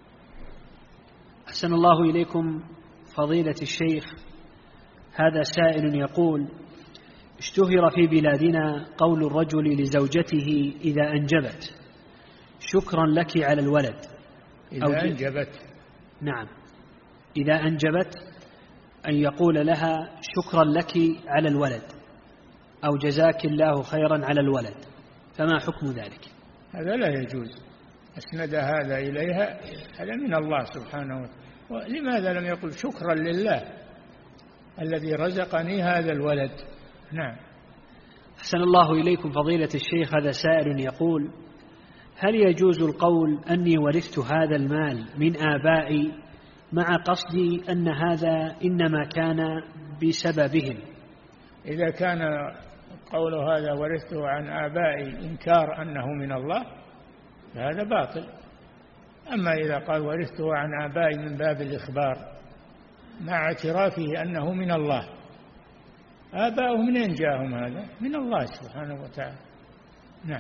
أحسن الله إليكم فضيلة الشيخ. هذا سائل يقول: اشتهر في بلادنا قول الرجل لزوجته إذا أنجبت شكرا لك على الولد. إذا أنجبت. نعم. إذا أنجبت أن يقول لها شكرا لك على الولد أو جزاك الله خيرا على الولد، فما حكم ذلك؟ هذا لا يجوز. أسند هذا إليها، هذا من الله سبحانه وتعالى. لماذا لم يقل شكرا لله الذي رزقني هذا الولد؟ نعم. أحسن الله إليكم فضيلة الشيخ. هذا سائل يقول: هل يجوز القول أني ورثت هذا المال من آبائي مع قصدي أن هذا إنما كان بسببهم؟ إذا كان قول هذا ورثته عن آبائي إنكار أنه من الله فهذا باطل. أما إذا قال ورثته عن آبائي من باب الإخبار مع اعترافه أنه من الله، آباؤه منين جاءهم هذا؟ من الله سبحانه وتعالى. نعم.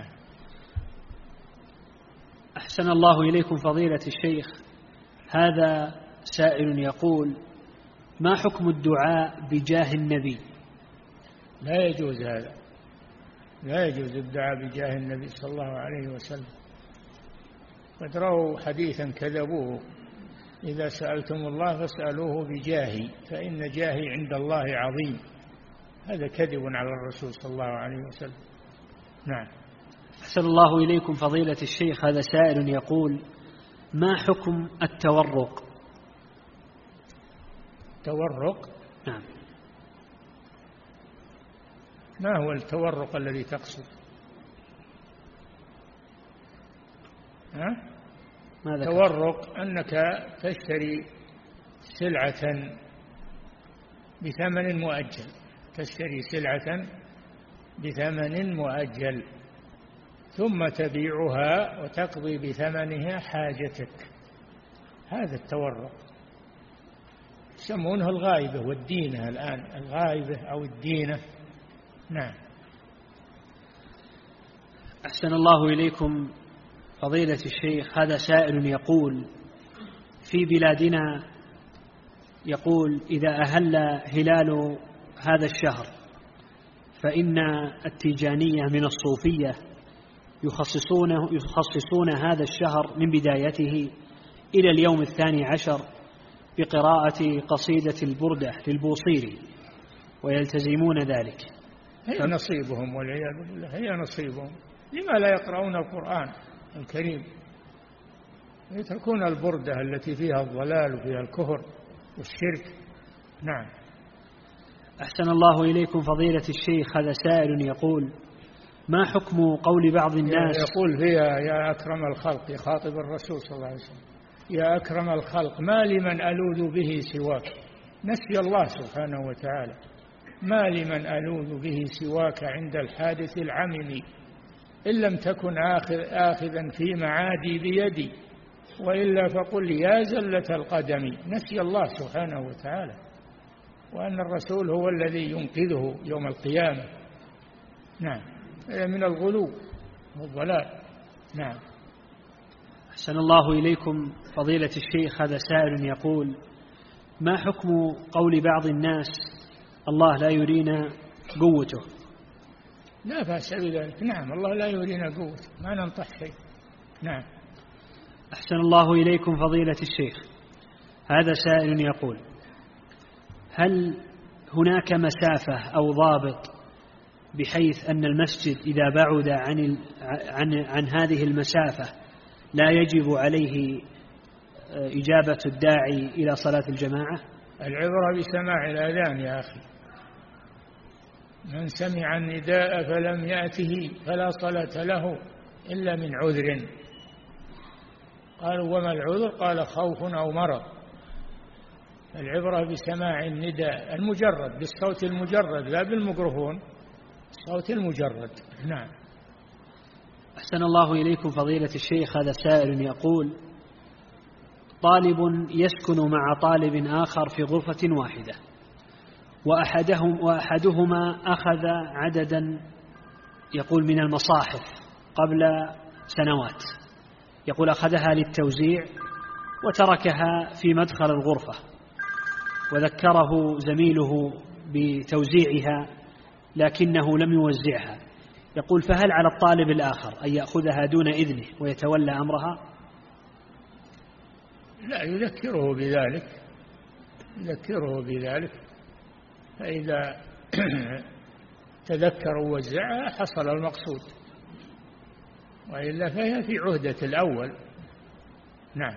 أحسن الله إليكم فضيلة الشيخ. هذا سائل يقول: ما حكم الدعاء بجاه النبي؟ لا يجوز هذا، لا يجوز الدعاء بجاه النبي صلى الله عليه وسلم. قد رووا حديثا كذبوه: إذا سألتم الله فاسألوه بجاهي فإن جاهي عند الله عظيم. هذا كذب على الرسول صلى الله عليه وسلم. نعم. أحسن الله إليكم فضيلة الشيخ. هذا سائل يقول: ما حكم التورق؟ تورق؟ نعم. ما هو التورق الذي تقصد؟ تورق أنك تشتري سلعة بثمن مؤجل، تشتري سلعة بثمن مؤجل ثم تبيعها وتقضي بثمنها حاجتك، هذا التورق يسمونه الغائبة والدينة الآن، الغائبة أو الدينة. نعم. أحسن الله إليكم فضيلة الشيخ، هذا سائل يقول: في بلادنا يقول إذا أهل هلال هذا الشهر فإن التيجانية من الصوفية يخصصون هذا الشهر من بدايته إلى اليوم 12 بقراءة قصيدة البردة للبوصيري ويلتزمون ذلك. هي نصيبهم والعياذ بالله، هي نصيبهم. لما لا يقرؤون القرآن الكريم؟ يتركون البردة التي فيها الضلال وفيها الكفر والشرك. نعم. أحسن الله إليكم فضيلة الشيخ، هذا سائل يقول: ما حكم قول بعض الناس يقول فيها: يا أكرم الخلق، يخاطب الرسول صلى الله عليه وسلم: يا أكرم الخلق ما لمن ألوذ به سواك. نسي الله سبحانه وتعالى: ما لمن ألوذ به سواك عند الحادث العمم، إن لم تكن آخذا في معادي بيدي، وإلا فقل يا زلة القدم. نسي الله سبحانه وتعالى، وأن الرسول هو الذي ينقذه يوم القيامة. نعم. من الغلو والضلال. نعم. أحسن الله إليكم فضيلة الشيخ، هذا سائل يقول: ما حكم قول بعض الناس الله لا يرينا قوته؟ لا بأس بذلك. نعم، الله لا يرينا قوته، ما ننطح شيء. نعم. أحسن الله إليكم فضيلة الشيخ، هذا سائل يقول: هل هناك مسافة أو ضابط بحيث أن المسجد إذا بعد عن هذه المسافة لا يجب عليه إجابة الداعي إلى صلاة الجماعة؟ العبرة بسماع الأذان يا أخي. من سمع النداء فلم يأته فلا صلاة له إلا من عذر. قالوا: وما العذر؟ قال: خوف أو مرض. العبرة بسماع النداء المجرد، بالصوت المجرد، لا بالميكروفون، الصوت المجرد. نعم. أحسن الله إليكم فضيلة الشيخ، هذا سائل يقول: طالب يسكن مع طالب آخر في غرفة واحدة، وأحدهما أخذ عددا يقول من المصاحف قبل سنوات، يقول أخذها للتوزيع وتركها في مدخل الغرفة، وذكره زميله بتوزيعها لكنه لم يوزعها. يقول: فهل على الطالب الآخر أن يأخذها دون إذنه ويتولى أمرها؟ لا، يذكره بذلك، فإذا تذكر ووزعها حصل المقصود، وإلا فهي في عهدة الأول. نعم.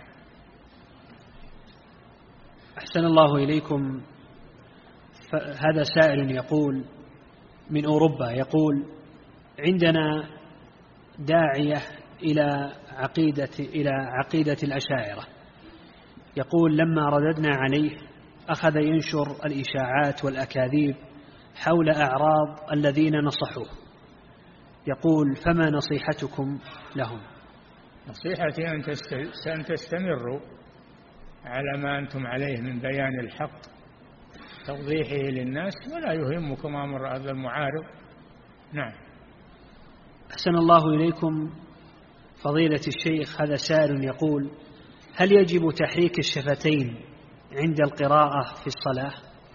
أحسن الله إليكم، هذا سائل يقول من أوروبا، يقول: عندنا داعية إلى عقيدة الأشاعرة، يقول: لما رددنا عليه أخذ ينشر الإشاعات والأكاذيب حول أعراض الذين نصحوه. يقول: فما نصيحتكم لهم؟ نصيحتي أن تستمروا على ما أنتم عليه من بيان الحق توضيحه للناس، ولا يهمكم أمر هذا المعارض. نعم. أحسن الله إليكم فضيلة الشيخ، هذا سائل يقول: هل يجب تحريك الشفتين عند القراءة في الصلاة؟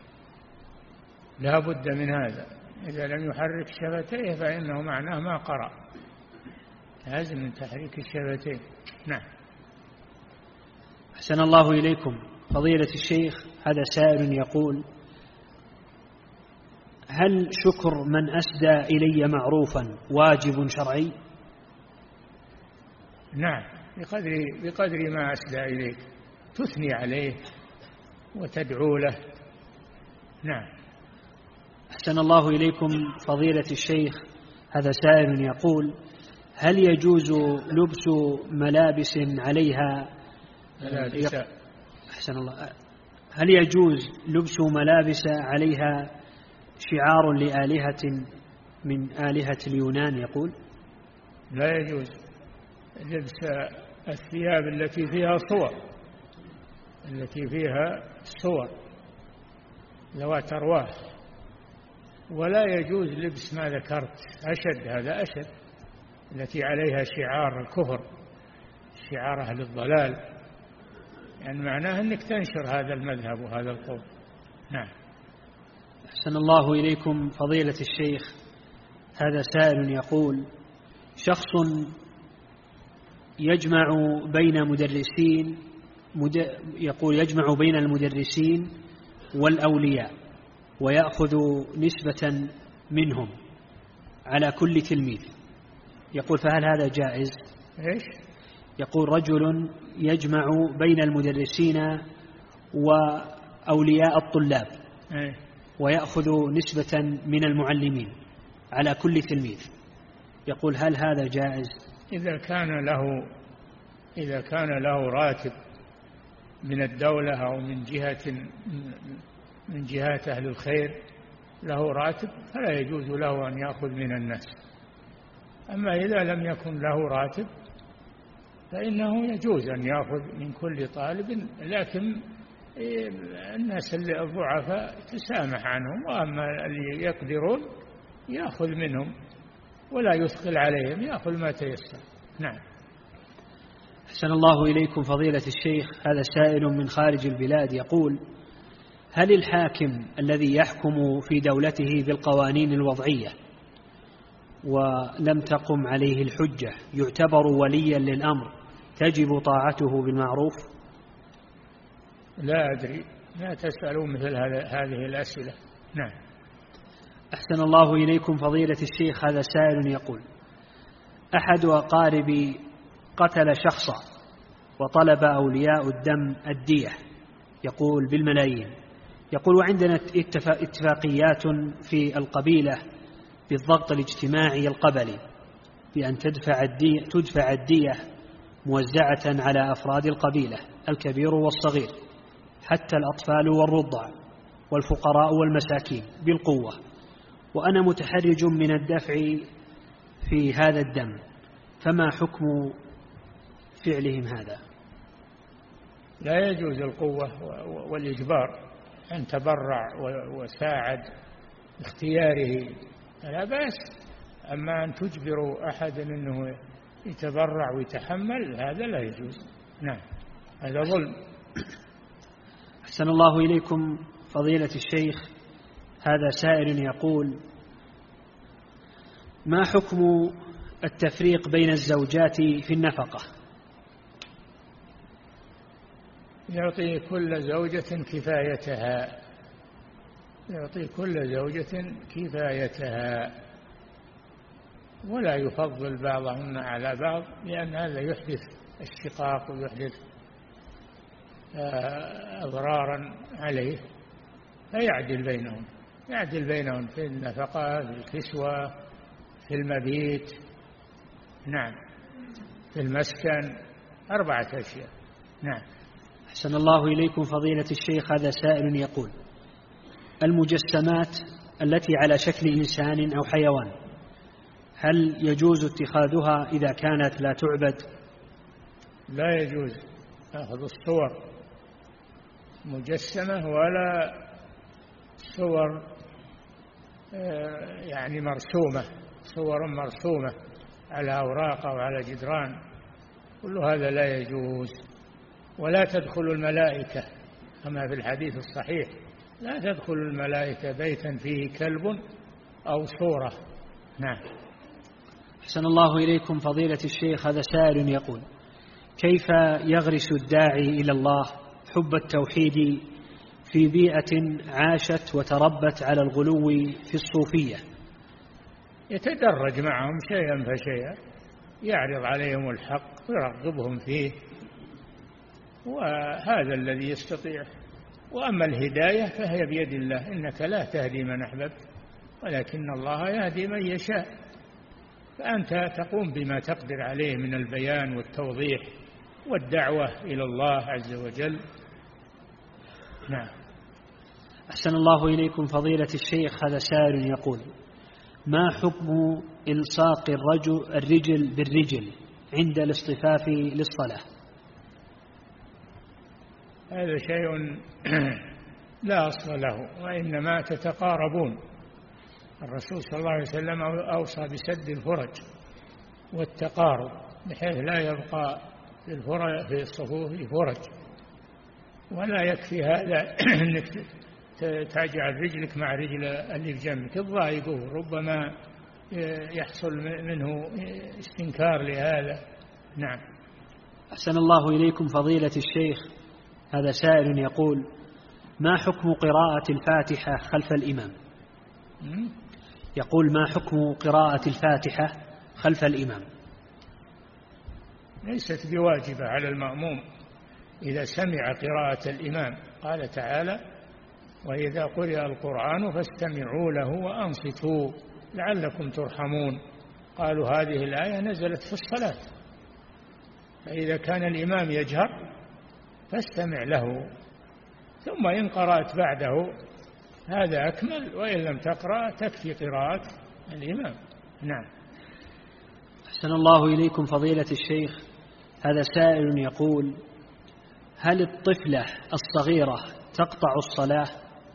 لا بد من هذا، إذا لم يحرك شفتيه فإنه معناه ما قرأ، لازم من تحريك الشفتين. نعم. أحسن الله إليكم فضيلة الشيخ، هذا سائل يقول: هل شكر من أسدى إلي معروفا واجب شرعي؟ نعم، بقدر ما أسدى إليك تثني عليه وتدعو له. نعم. أحسن الله إليكم فضيلة الشيخ، هذا سائل يقول: هل يجوز لبس ملابس عليها أحسن الله، هل يجوز لبس ملابس عليها شعار لآلهة من آلهة اليونان يقول لا يجوز لبس الثياب التي فيها صور ذوات أرواح، ولا يجوز لبس ما ذكرت هذا أشد التي عليها شعار الكفر، شعار أهل الضلال، يعني معناه أنك تنشر هذا المذهب وهذا القول. نعم. أحسن الله إليكم فضيلة الشيخ، هذا سائل يقول شخص يجمع بين المدرسين والأولياء ويأخذ نسبة منهم على كل تلميذ، يقول فهل هذا جائز؟ إيش؟ يقول رجل يجمع بين المدرسين وأولياء الطلاب ويأخذ نسبة من المعلمين على كل تلميذ، يقول هل هذا جائز؟ إذا كان له راتب من الدولة أو من جهات أهل الخير له راتب فلا يجوز له أن يأخذ من الناس. أما إذا لم يكن له راتب فإنه يجوز أن يأخذ من كل طالب، لكن الناس اللي الضعفاء تسامح عنهم، وأما اللي يقدرون يأخذ منهم ولا يثقل عليهم، يأخذ ما تيسر. نعم. أحسن الله إليكم فضيلة الشيخ، هذا سائل من خارج البلاد يقول هل الحاكم الذي يحكم في دولته بالقوانين الوضعية ولم تقم عليه الحجة يعتبر وليا للأمر تجب طاعته بالمعروف؟ لا أدري، لا تسألوا مثل هذه الأسئلة. نعم. أحسن الله إليكم فضيلة الشيخ، هذا سائل يقول أحد أقاربي قتل شخصا وطلب أولياء الدم الدية، يقول بالملايين، يقول وعندنا اتفاقيات في القبيلة بالضغط الاجتماعي القبلي بأن تدفع الدية موزعة على أفراد القبيلة الكبير والصغير حتى الأطفال والرضع والفقراء والمساكين بالقوة، وأنا متحرج من الدفع في هذا الدم، فما حكم فعلهم هذا؟ لا يجوز القوة والإجبار، أن تبرع وساعد اختياره لا بأس، أما أن تجبر أحد أنه يتبرع ويتحمل هذا لا يجوز. نعم، هذا ظلم. أحسن الله إليكم فضيلة الشيخ، هذا سائل يقول ما حكم التفريق بين الزوجات في النفقة؟ يعطي كل زوجة كفايتها، يعطي كل زوجة كفايتها ولا يفضل بعضهن على بعض، لأن هذا يحدث الشقاق ويحدث أضرارا عليه، فيعدل بينهم، يعدل بينهم في النفقة، في الكسوة، في المبيت، نعم، في المسكن، 4 أشياء. نعم. أحسن الله إليكم فضيلة الشيخ، هذا سائل يقول المجسمات التي على شكل إنسان أو حيوان هل يجوز اتخاذها إذا كانت لا تعبد؟ لا يجوز أخذ الصور مجسمة ولا صور يعني مرسومة، صور مرسومة على أوراق أو على جدران، كل هذا لا يجوز. ولا تدخل الملائكة كما في الحديث الصحيح، لا تدخل الملائكة بيتا فيه كلب أو صورة. نعم. أحسن الله إليكم فضيلة الشيخ، هذا سائل يقول كيف يغرس الداعي إلى الله حب التوحيد في بيئة عاشت وتربت على الغلو في الصوفية؟ يتدرج معهم شيئا فشيئا، يعرض عليهم الحق ويرغبهم فيه، وهذا الذي يستطيع. وأما الهداية فهي بيد الله، إنك لا تهدي من أحببت ولكن الله يهدي من يشاء، فأنت تقوم بما تقدر عليه من البيان والتوضيح والدعوة إلى الله عز وجل. نعم. أحسن الله إليكم فضيلة الشيخ، هذا سائل يقول: ما حكم إلصاق الرجل بالرجل عند الاصطفاف للصلاة؟ هذا شيء لا أصل له، وإنما تتقاربون. الرسول صلى الله عليه وسلم أوصى بسد الفرج والتقارب، بحيث لا يبقى في الصفوف فرج. ولا يكفي هذا أنك تجعل رجلك مع رجل اللي في جنبك تضايقه، ربما يحصل منه استنكار لهذا. نعم. أحسن الله إليكم فضيلة الشيخ، هذا سائل يقول: ما حكم قراءة الفاتحة خلف الإمام؟ يقول: ما حكم قراءة الفاتحة خلف الإمام؟ ليست بواجبة على المأموم إذا سمع قراءة الإمام. قال تعالى: وإذا قرئ القرآن فاستمعوا له وأنصتوا لعلكم ترحمون. قالوا هذه الآية نزلت في الصلاة، فإذا كان الإمام يجهر فاستمع له، ثم إن قرأت بعده هذا أكمل، وإن لم تقرأ تكفي قراءة الإمام. نعم. أحسن الله إليكم فضيلة الشيخ، هذا سائل يقول: هل الطفلة الصغيرة تقطع الصلاة؟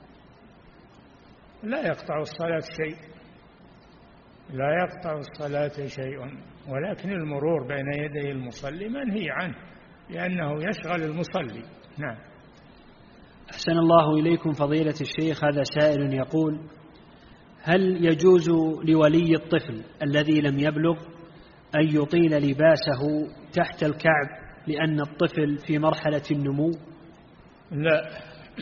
لا يقطع الصلاة شيء، لا يقطع الصلاة شيء، ولكن المرور بين يدي المصلي منهي عنه لأنه يشغل المصلي. نعم. أحسن الله إليكم فضيلة الشيخ، هذا سائل يقول: هل يجوز لولي الطفل الذي لم يبلغ أن يطيل لباسه تحت الكعب لأن الطفل في مرحلة النمو؟ لا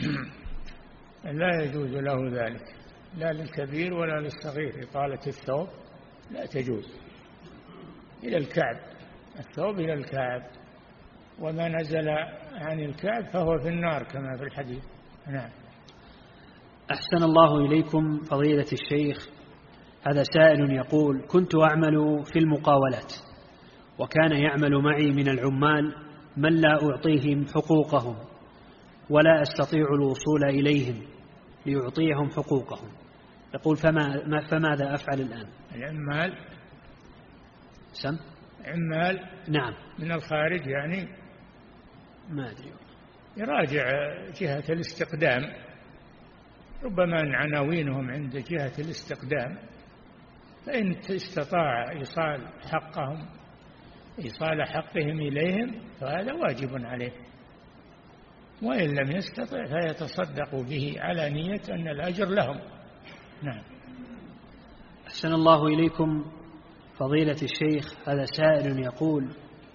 لا يجوز له ذلك، لا للكبير ولا للصغير. إطالة الثوب لا تجوز إلى الكعب، الثوب إلى الكعب، وما نزل عن الكعب فهو في النار كما في الحديث. نعم. أحسن الله إليكم فضيلة الشيخ، هذا سائل يقول: كنت أعمل في المقاولات، وكان يعمل معي من العمال من لا أعطيهم حقوقهم ولا أستطيع الوصول إليهم ليعطيهم حقوقهم. يقول: فماذا أفعل الآن؟ العمال عمال نعم من الخارج يعني، ما أدري، يراجع جهة الاستقدام، ربما عناوينهم عند جهة الاستقدام، فإن استطاع إيصال حقهم إليهم فهذا واجب عليه، وإن لم يستطع فيتصدق به على نية أن الأجر لهم. نعم. أحسن الله إليكم فضيلة الشيخ، هذا سائل يقول: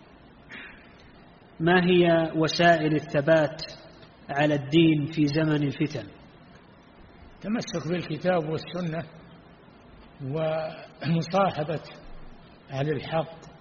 ما هي وسائل الثبات على الدين في زمن الفتن؟ تمسك بالكتاب والسنة، ومصاحبة أهل الحق